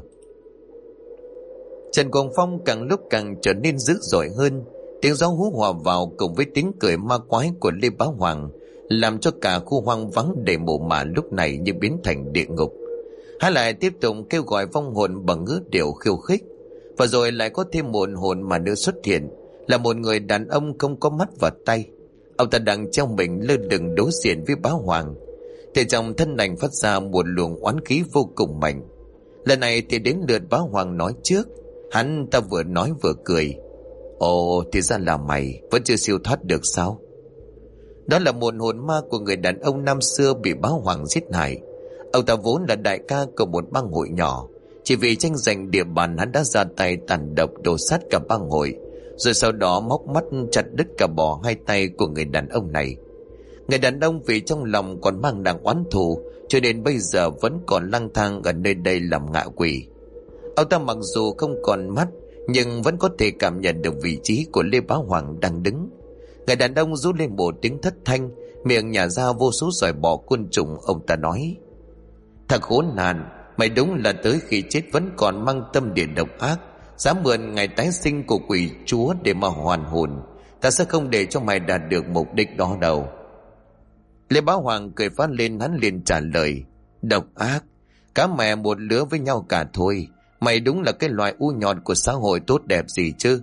Trần Cuồng Phong càng lúc càng trở nên dữ dội hơn. Tiếng gió hú hòa vào cùng với tiếng cười ma quái của Lê Bá Hoàng, làm cho cả khu hoang vắng đầy mộ mả lúc này như biến thành địa ngục. Hắn lại tiếp tục kêu gọi vong hồn bằng ngữ điệu khiêu khích. Và rồi lại có thêm một hồn mà nữa xuất hiện, là một người đàn ông không có mắt và tay. Ông ta đang treo mình lơ lửng đối diện với Bá Hoàng. Thì trong thân ảnh phát ra một luồng oán khí vô cùng mạnh. Lần này thì đến lượt Bá Hoàng nói trước. Hắn ta vừa nói vừa cười: ồ, thì ra là mày, vẫn chưa siêu thoát được sao? Đó là một hồn ma của người đàn ông năm xưa bị Bá Hoàng giết hại. Ông ta vốn là đại ca của một bang hội nhỏ. Chỉ vì tranh giành địa bàn, hắn đã ra tay tàn độc đổ sát cả bang hội, rồi sau đó móc mắt chặt đứt cả bỏ hai tay của người đàn ông này. Người đàn ông vì trong lòng còn mang nặng oán thù, cho nên bây giờ vẫn còn lang thang ở nơi đây làm ngạ quỷ. Ông ta mặc dù không còn mắt, nhưng vẫn có thể cảm nhận được vị trí của Lê Bá Hoàng đang đứng. Người đàn ông rú lên một tiếng thất thanh, miệng nhả ra vô số sỏi bọ côn trùng. Ông ta nói: thằng khốn nạn, mày đúng là tới khi chết vẫn còn mang tâm địa độc ác, dám mượn ngày tái sinh của quỷ chúa để mà hoàn hồn. Ta sẽ không để cho mày đạt được mục đích đó đâu. Lê Bá Hoàng cười phát lên, hắn liền trả lời: độc ác? Cá mẹ một lứa với nhau cả thôi. Mày đúng là cái loại u nhọt của xã hội tốt đẹp gì chứ.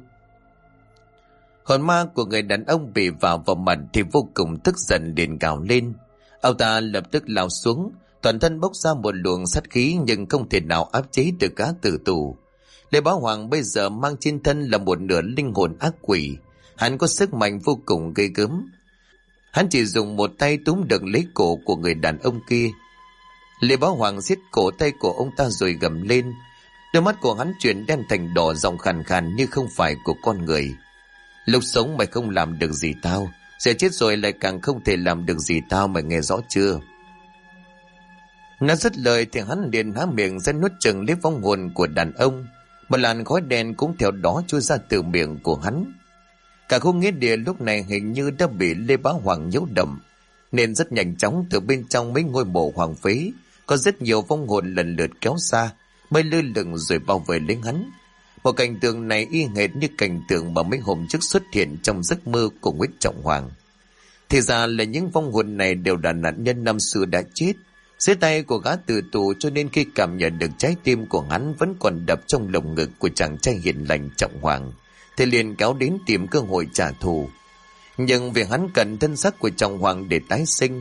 Hồn ma của người đàn ông bị vào mặt thì vô cùng tức giận, liền gào lên. Ông ta lập tức lao xuống, toàn thân bốc ra một luồng sát khí nhưng không thể nào áp chế được gã tử tù. Lê Bá Hoàng bây giờ mang trên thân là một nửa linh hồn ác quỷ. Hắn có sức mạnh vô cùng ghê gớm. Hắn chỉ dùng một tay túm được lấy cổ của người đàn ông kia. Lê Bá Hoàng giết cổ tay của ông ta rồi gầm lên. Đôi mắt của hắn chuyển đen thành đỏ, giọng khàn khàn như không phải của con người: lúc sống mày không làm được gì tao, sẽ chết rồi lại càng không thể làm được gì tao, mày nghe rõ chưa? Nói dứt lời thì hắn liền há miệng ra nuốt chừng lấy vong hồn của đàn ông. Một làn khói đen cũng theo đó trôi ra từ miệng của hắn. Cả khu nghĩa địa lúc này hình như đã bị Lê Bá Hoàng nhiễu đậm, nên rất nhanh chóng từ bên trong mấy ngôi mộ hoàng phế có rất nhiều vong hồn lần lượt kéo xa, bay lơ lửng rồi bao vây lấy hắn. Một cảnh tượng này y hệt như cảnh tượng mà mấy hôm trước xuất hiện trong giấc mơ của Nguyễn Trọng Hoàng. Thì ra là những vong hồn này đều là nạn nhân năm xưa đã chết dưới tay của gã tử tù, cho nên khi cảm nhận được trái tim của hắn vẫn còn đập trong lồng ngực của chàng trai hiền lành Trọng Hoàng, thì liền kéo đến tìm cơ hội trả thù. Nhưng vì hắn cần thân xác của Trọng Hoàng để tái sinh,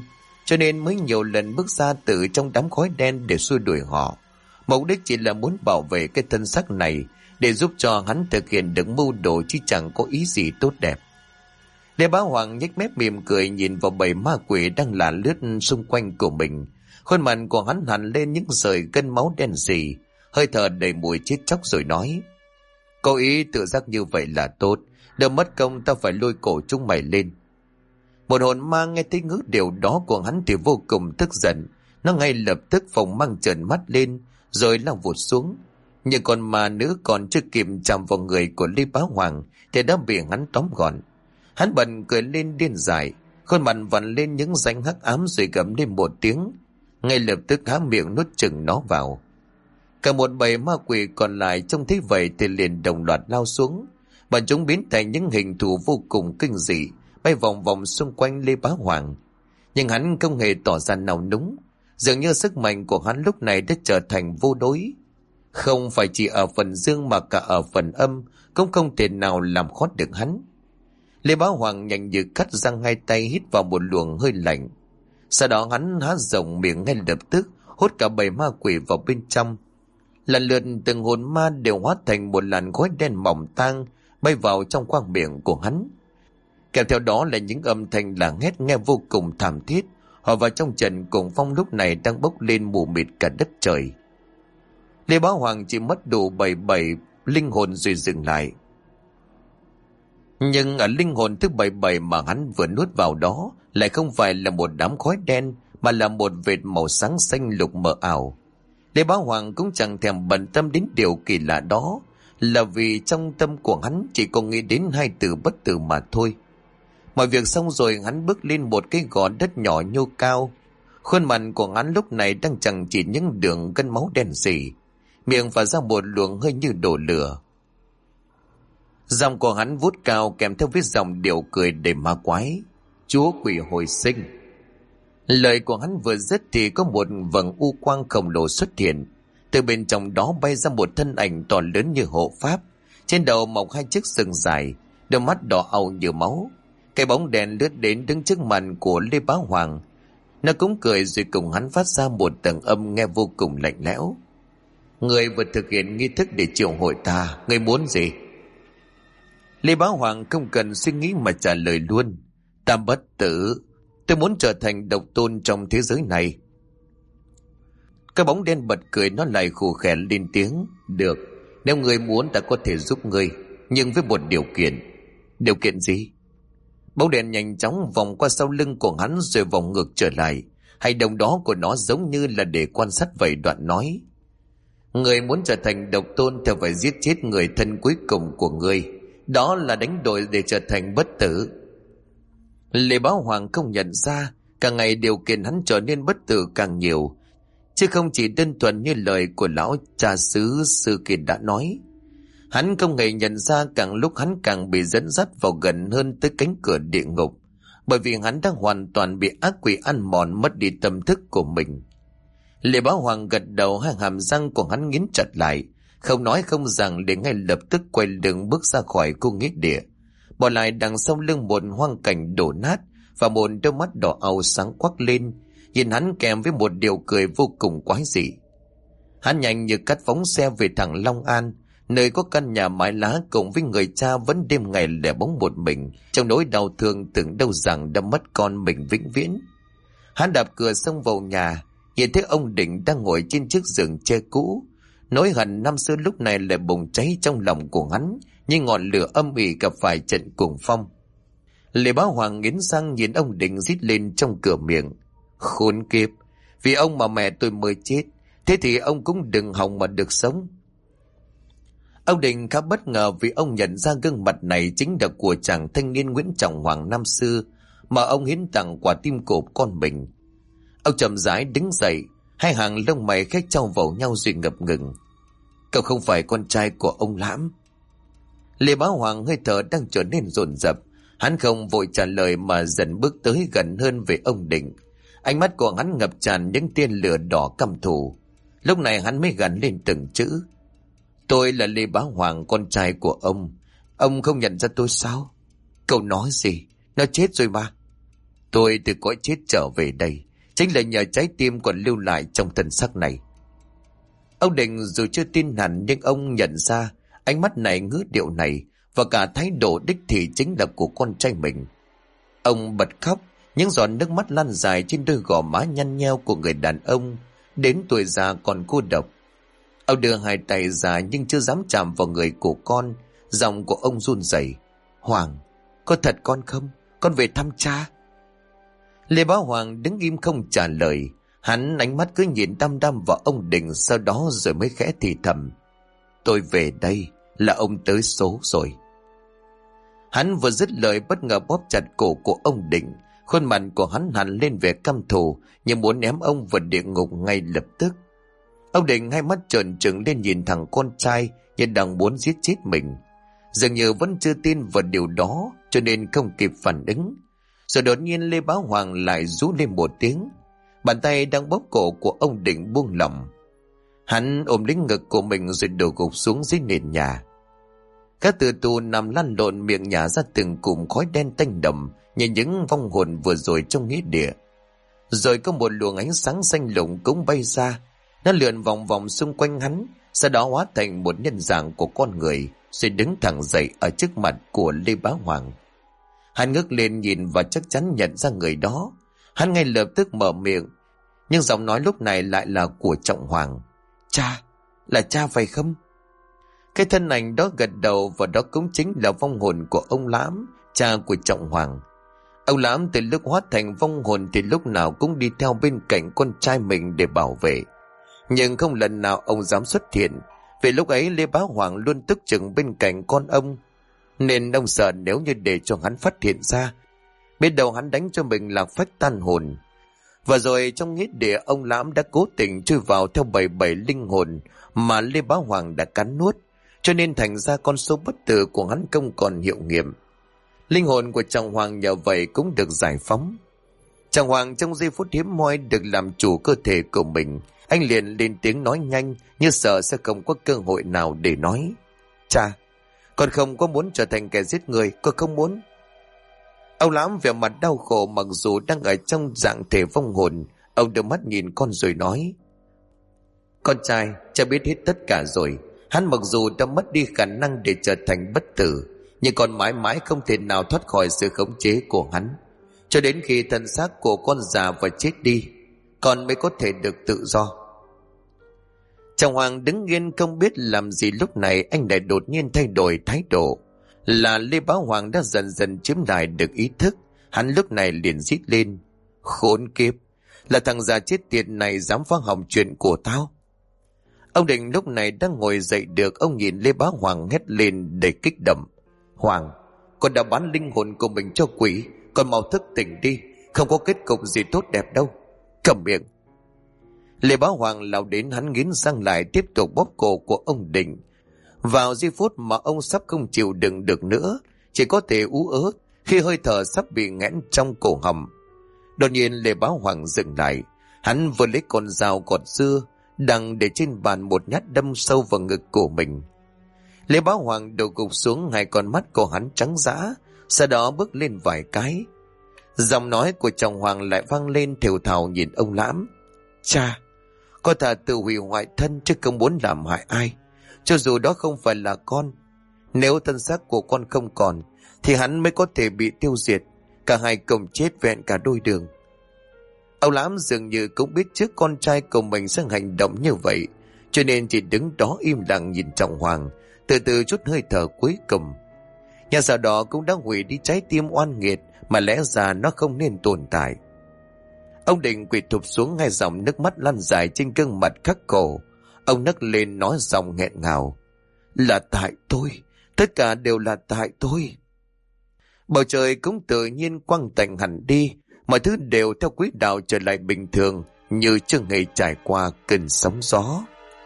cho nên mới nhiều lần bước ra từ trong đám khói đen để xua đuổi họ. Mục đích chỉ là muốn bảo vệ cái thân xác này để giúp cho hắn thực hiện được mưu đồ, chứ chẳng có ý gì tốt đẹp. Lê Bá Hoàng nhếch mép mỉm cười nhìn vào bầy ma quỷ đang lả lướt xung quanh của mình. Khuôn mặt của hắn hằn lên những sợi gân máu đen sì, hơi thở đầy mùi chết chóc rồi nói: Có ý tự giác như vậy là tốt, đỡ mất công ta phải lôi cổ chúng mày lên. Một hồn ma nghe thấy ngữ điều đó của hắn thì vô cùng tức giận. Nó ngay lập tức phồng mang trợn mắt lên rồi lao vụt xuống. Nhưng con ma nữ còn chưa kịp chạm vào người của Lê Bá Hoàng thì đã bị hắn tóm gọn. Hắn bật cười lên điên dại, khuôn mặt vặn lên những rãnh hắc ám rồi gầm lên một tiếng, ngay lập tức há miệng nuốt chửng nó vào. Cả một bầy ma quỷ còn lại trông thấy vậy thì liền đồng loạt lao xuống. Bọn chúng biến thành những hình thù vô cùng kinh dị, bay vòng vòng xung quanh Lê Bá Hoàng. Nhưng hắn không hề tỏ ra nào núng, dường như sức mạnh của hắn lúc này đã trở thành vô đối. Không phải chỉ ở phần dương mà cả ở phần âm cũng không thể nào làm khó được hắn. Lê Bá Hoàng nhanh như cắt răng, hai tay hít vào một luồng hơi lạnh. Sau đó hắn há rộng miệng ngay lập tức hút cả bầy ma quỷ vào bên trong. Lần lượt từng hồn ma đều hóa thành một làn khói đen mỏng tang bay vào trong khoang miệng của hắn. Kèm theo đó là những âm thanh lảng hét nghe vô cùng thảm thiết. Họ vào trong trận cuồng phong lúc này đang bốc lên mù mịt cả đất trời. Lê Bá Hoàng chỉ mất đủ 77 linh hồn rồi dừng lại. Nhưng ở linh hồn thứ 77 mà hắn vừa nuốt vào đó lại không phải là một đám khói đen, mà là một vệt màu sáng xanh lục mờ ảo. Lê Bá Hoàng cũng chẳng thèm bận tâm đến điều kỳ lạ đó, là vì trong tâm của hắn chỉ có nghĩ đến hai từ bất tử mà thôi. Mọi việc xong rồi, hắn bước lên một cái gò đất nhỏ nhô cao. Khuôn mặt của hắn lúc này đang chẳng chỉ những đường gân máu đen sì, miệng phả ra một luồng hơi như đổ lửa. Giọng của hắn vút cao kèm theo với giọng điệu cười đầy ma quái: Chúa quỷ hồi sinh. Lời của hắn vừa dứt thì có một vầng u quang khổng lồ xuất hiện. Từ bên trong đó bay ra một thân ảnh to lớn như hộ pháp, trên đầu mọc hai chiếc sừng dài, đôi mắt đỏ au như máu. Cái bóng đèn lướt đến đứng trước mặt của Lê Bá Hoàng. Nó cũng cười rồi cùng hắn phát ra một tầng âm nghe vô cùng lạnh lẽo: Người vừa thực hiện nghi thức để triệu hội ta, người muốn gì? Lê Bá Hoàng không cần suy nghĩ mà trả lời luôn: Ta bất tử, tôi muốn trở thành độc tôn trong thế giới này. Cái bóng đen bật cười, nó lại khù khẽ lên tiếng: Được, nếu người muốn ta có thể giúp người, nhưng với một điều kiện. Điều kiện gì? Bóng đèn nhanh chóng vòng qua sau lưng của hắn rồi vòng ngược trở lại. Hành động đó của nó giống như là để quan sát vậy. Đoạn nói: Người muốn trở thành độc tôn thì phải giết chết người thân cuối cùng của người, đó là đánh đổi để trở thành bất tử. Lê Bá Hoàng không nhận ra càng ngày điều kiện hắn trở nên bất tử càng nhiều, chứ không chỉ đơn thuần như lời của lão cha xứ sư kia đã nói. Hắn không hề nhận ra càng lúc hắn càng bị dẫn dắt vào gần hơn tới cánh cửa địa ngục, bởi vì hắn đang hoàn toàn bị ác quỷ ăn mòn, mất đi tâm thức của mình. Lê Bá Hoàng gật đầu, hai hàm răng của hắn nghiến chặt lại, không nói không rằng để ngay lập tức quay lưng bước ra khỏi khu nghĩa địa, bỏ lại đằng sau lưng một hoang cảnh đổ nát và một đôi mắt đỏ au sáng quắc lên, nhìn hắn kèm với một điều cười vô cùng quái dị. Hắn nhanh như cắt phóng xe về thẳng Long An, nơi có căn nhà mái lá cùng với người cha vẫn đêm ngày lẻ bóng một mình trong nỗi đau thương tưởng đâu rằng đã mất con mình vĩnh viễn. Hắn đạp cửa xông vào nhà, nhìn thấy ông Định đang ngồi trên chiếc giường tre cũ. Nỗi hận năm xưa lúc này lại bùng cháy trong lòng của hắn như ngọn lửa âm ỉ gặp phải trận cuồng phong. Lê Bá Hoàng nghiến răng nhìn ông Định rít lên trong cửa miệng: Khốn kiếp, vì ông mà mẹ tôi mới chết, thế thì ông cũng đừng hòng mà được sống. Ông Định khá bất ngờ vì ông nhận ra gương mặt này chính là của chàng thanh niên Nguyễn Trọng Hoàng năm xưa mà ông hiến tặng quả tim cổ con mình. Ông chậm rãi đứng dậy, hai hàng lông mày khẽ chau vào nhau rồi ngập ngừng: Cậu không phải con trai của ông Lãm? Lê Bá Hoàng hơi thở đang trở nên dồn dập. Hắn không vội trả lời mà dần bước tới gần hơn về ông Định. Ánh mắt của hắn ngập tràn những tia lửa đỏ căm thù. Lúc này hắn mới gằn lên từng chữ: Tôi là Lê Bá Hoàng, con trai của ông. Ông không nhận ra tôi sao? Cậu nói gì? Nó chết rồi mà. Tôi từ cõi chết trở về đây, chính là nhờ trái tim còn lưu lại trong thân xác này. Ông Định dù chưa tin hẳn nhưng ông nhận ra ánh mắt này, ngữ điệu này và cả thái độ đích thị chính là của con trai mình. Ông bật khóc, những giọt nước mắt lan dài trên đôi gò má nhăn nheo của người đàn ông đến tuổi già còn cô độc. Ông đưa hai tay ra nhưng chưa dám chạm vào người của con. Giọng của ông run rẩy. Hoàng, có thật con không? Con về thăm cha. Lê Bá Hoàng đứng im không trả lời. Hắn ánh mắt cứ nhìn đăm đăm vào ông Định, sau đó rồi mới khẽ thì thầm. Tôi về đây là ông tới số rồi. Hắn vừa dứt lời bất ngờ bóp chặt cổ của ông Định. Khuôn mặt của hắn hằn lên vẻ căm thù, như muốn ném ông vào địa ngục ngay lập tức. Ông Định hai mắt trợn trừng lên nhìn thằng con trai như đang muốn giết chết mình. Dường như vẫn chưa tin vào điều đó, cho nên không kịp phản ứng. Rồi đột nhiên Lê Bá Hoàng lại rú lên một tiếng. Bàn tay đang bóp cổ của ông Định buông lỏng. Hắn ôm lấy ngực của mình rồi đổ gục xuống dưới nền nhà. Các tử tù nằm lăn lộn, miệng nhả ra từng cụm khói đen tanh đậm như những vong hồn vừa rồi trong nghĩa địa. Rồi có một luồng ánh sáng xanh lủng cũng bay ra. Nó lượn vòng vòng xung quanh hắn, sau đó hóa thành một nhân dạng của con người, rồi đứng thẳng dậy ở trước mặt của Lê Bá Hoàng. Hắn ngước lên nhìn và chắc chắn nhận ra người đó. Hắn ngay lập tức mở miệng, nhưng giọng nói lúc này lại là của Trọng Hoàng. Cha, là cha phải không? Cái thân ảnh đó gật đầu, và đó cũng chính là vong hồn của ông Lãm, cha của Trọng Hoàng. Ông Lãm từ lúc hóa thành vong hồn thì lúc nào cũng đi theo bên cạnh con trai mình để bảo vệ. Nhưng không lần nào ông dám xuất hiện, vì lúc ấy Lê Bá Hoàng luôn tức chừng bên cạnh con ông, nên ông sợ nếu như để cho hắn phát hiện ra, biết đâu hắn đánh cho mình lạc phách tan hồn. Và rồi trong nghĩa địa, ông Lãm đã cố tình chui vào theo bảy linh hồn mà Lê Bá Hoàng đã cắn nuốt, cho nên thành ra con số bất tử của hắn không còn hiệu nghiệm. Linh hồn của Trọng Hoàng nhờ vậy cũng được giải phóng. Trọng Hoàng trong giây phút hiếm hoi được làm chủ cơ thể của mình, anh liền lên tiếng nói nhanh như sợ sẽ không có cơ hội nào để nói. Cha, con không có muốn trở thành kẻ giết người, con không muốn. Ông Lãm vẻ mặt đau khổ, mặc dù đang ở trong dạng thể vong hồn. Ông đưa mắt nhìn con rồi nói. Con trai, cha biết hết tất cả rồi. Hắn mặc dù đã mất đi khả năng để trở thành bất tử, nhưng con mãi mãi không thể nào thoát khỏi sự khống chế của hắn. Cho đến khi thân xác của con già và chết đi, con mới có thể được tự do. Trọng Hoàng đứng yên không biết làm gì. Lúc này anh lại đột nhiên thay đổi thái độ. Là Lê Bá Hoàng đã dần dần chiếm lại được ý thức. Hắn lúc này liền rít lên. Khốn kiếp, là thằng già chết tiệt này dám phá hỏng chuyện của tao. Ông Định lúc này đang ngồi dậy được. Ông nhìn Lê Bá Hoàng hét lên đầy kích động. Hoàng, con đã bán linh hồn của mình cho quỷ, con mau thức tỉnh đi, không có kết cục gì tốt đẹp đâu. Cầm miệng. Lê Bá Hoàng lao đến, hắn nghiến răng lại tiếp tục bóp cổ của ông Định. Vào giây phút mà ông sắp không chịu đựng được nữa, chỉ có thể ú ớ khi hơi thở sắp bị nghẽn trong cổ họng. Đột nhiên Lê Bá Hoàng dừng lại. Hắn vừa lấy con dao gọt dưa đang để trên bàn, một nhát đâm sâu vào ngực của mình. Lê Bá Hoàng đổ gục xuống, hai con mắt của hắn trắng dã, sau đó bước lên vài cái. Giọng nói của Trọng Hoàng lại vang lên thều thào nhìn ông Lãm. Cha, con thà tự hủy hoại thân chứ không muốn làm hại ai, cho dù đó không phải là con. Nếu thân xác của con không còn thì hắn mới có thể bị tiêu diệt, cả hai cùng chết vẹn cả đôi đường. Ông Lãm dường như cũng biết trước con trai của mình sẽ hành động như vậy, cho nên chỉ đứng đó im lặng nhìn Trọng Hoàng, từ từ chút hơi thở cuối cùng. Nhà sau đó cũng đã hủy đi trái tim oan nghiệt mà lẽ ra nó không nên tồn tại. Ông Định quỳ thụp xuống, ngay dòng nước mắt lăn dài trên gương mặt khắc khổ. Ông nấc lên nói giọng nghẹn ngào. Là tại tôi, tất cả đều là tại tôi. Bầu trời cũng tự nhiên quang tạnh hẳn đi, mọi thứ đều theo quỹ đạo trở lại bình thường, như chưa hề trải qua cơn sóng gió.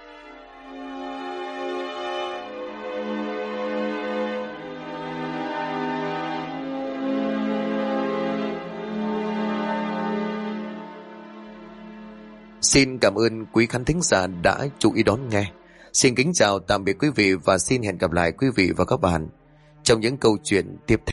Xin cảm ơn quý khán thính giả đã chú ý đón nghe. Xin kính chào tạm biệt quý vị và xin hẹn gặp lại quý vị và các bạn trong những câu chuyện tiếp theo.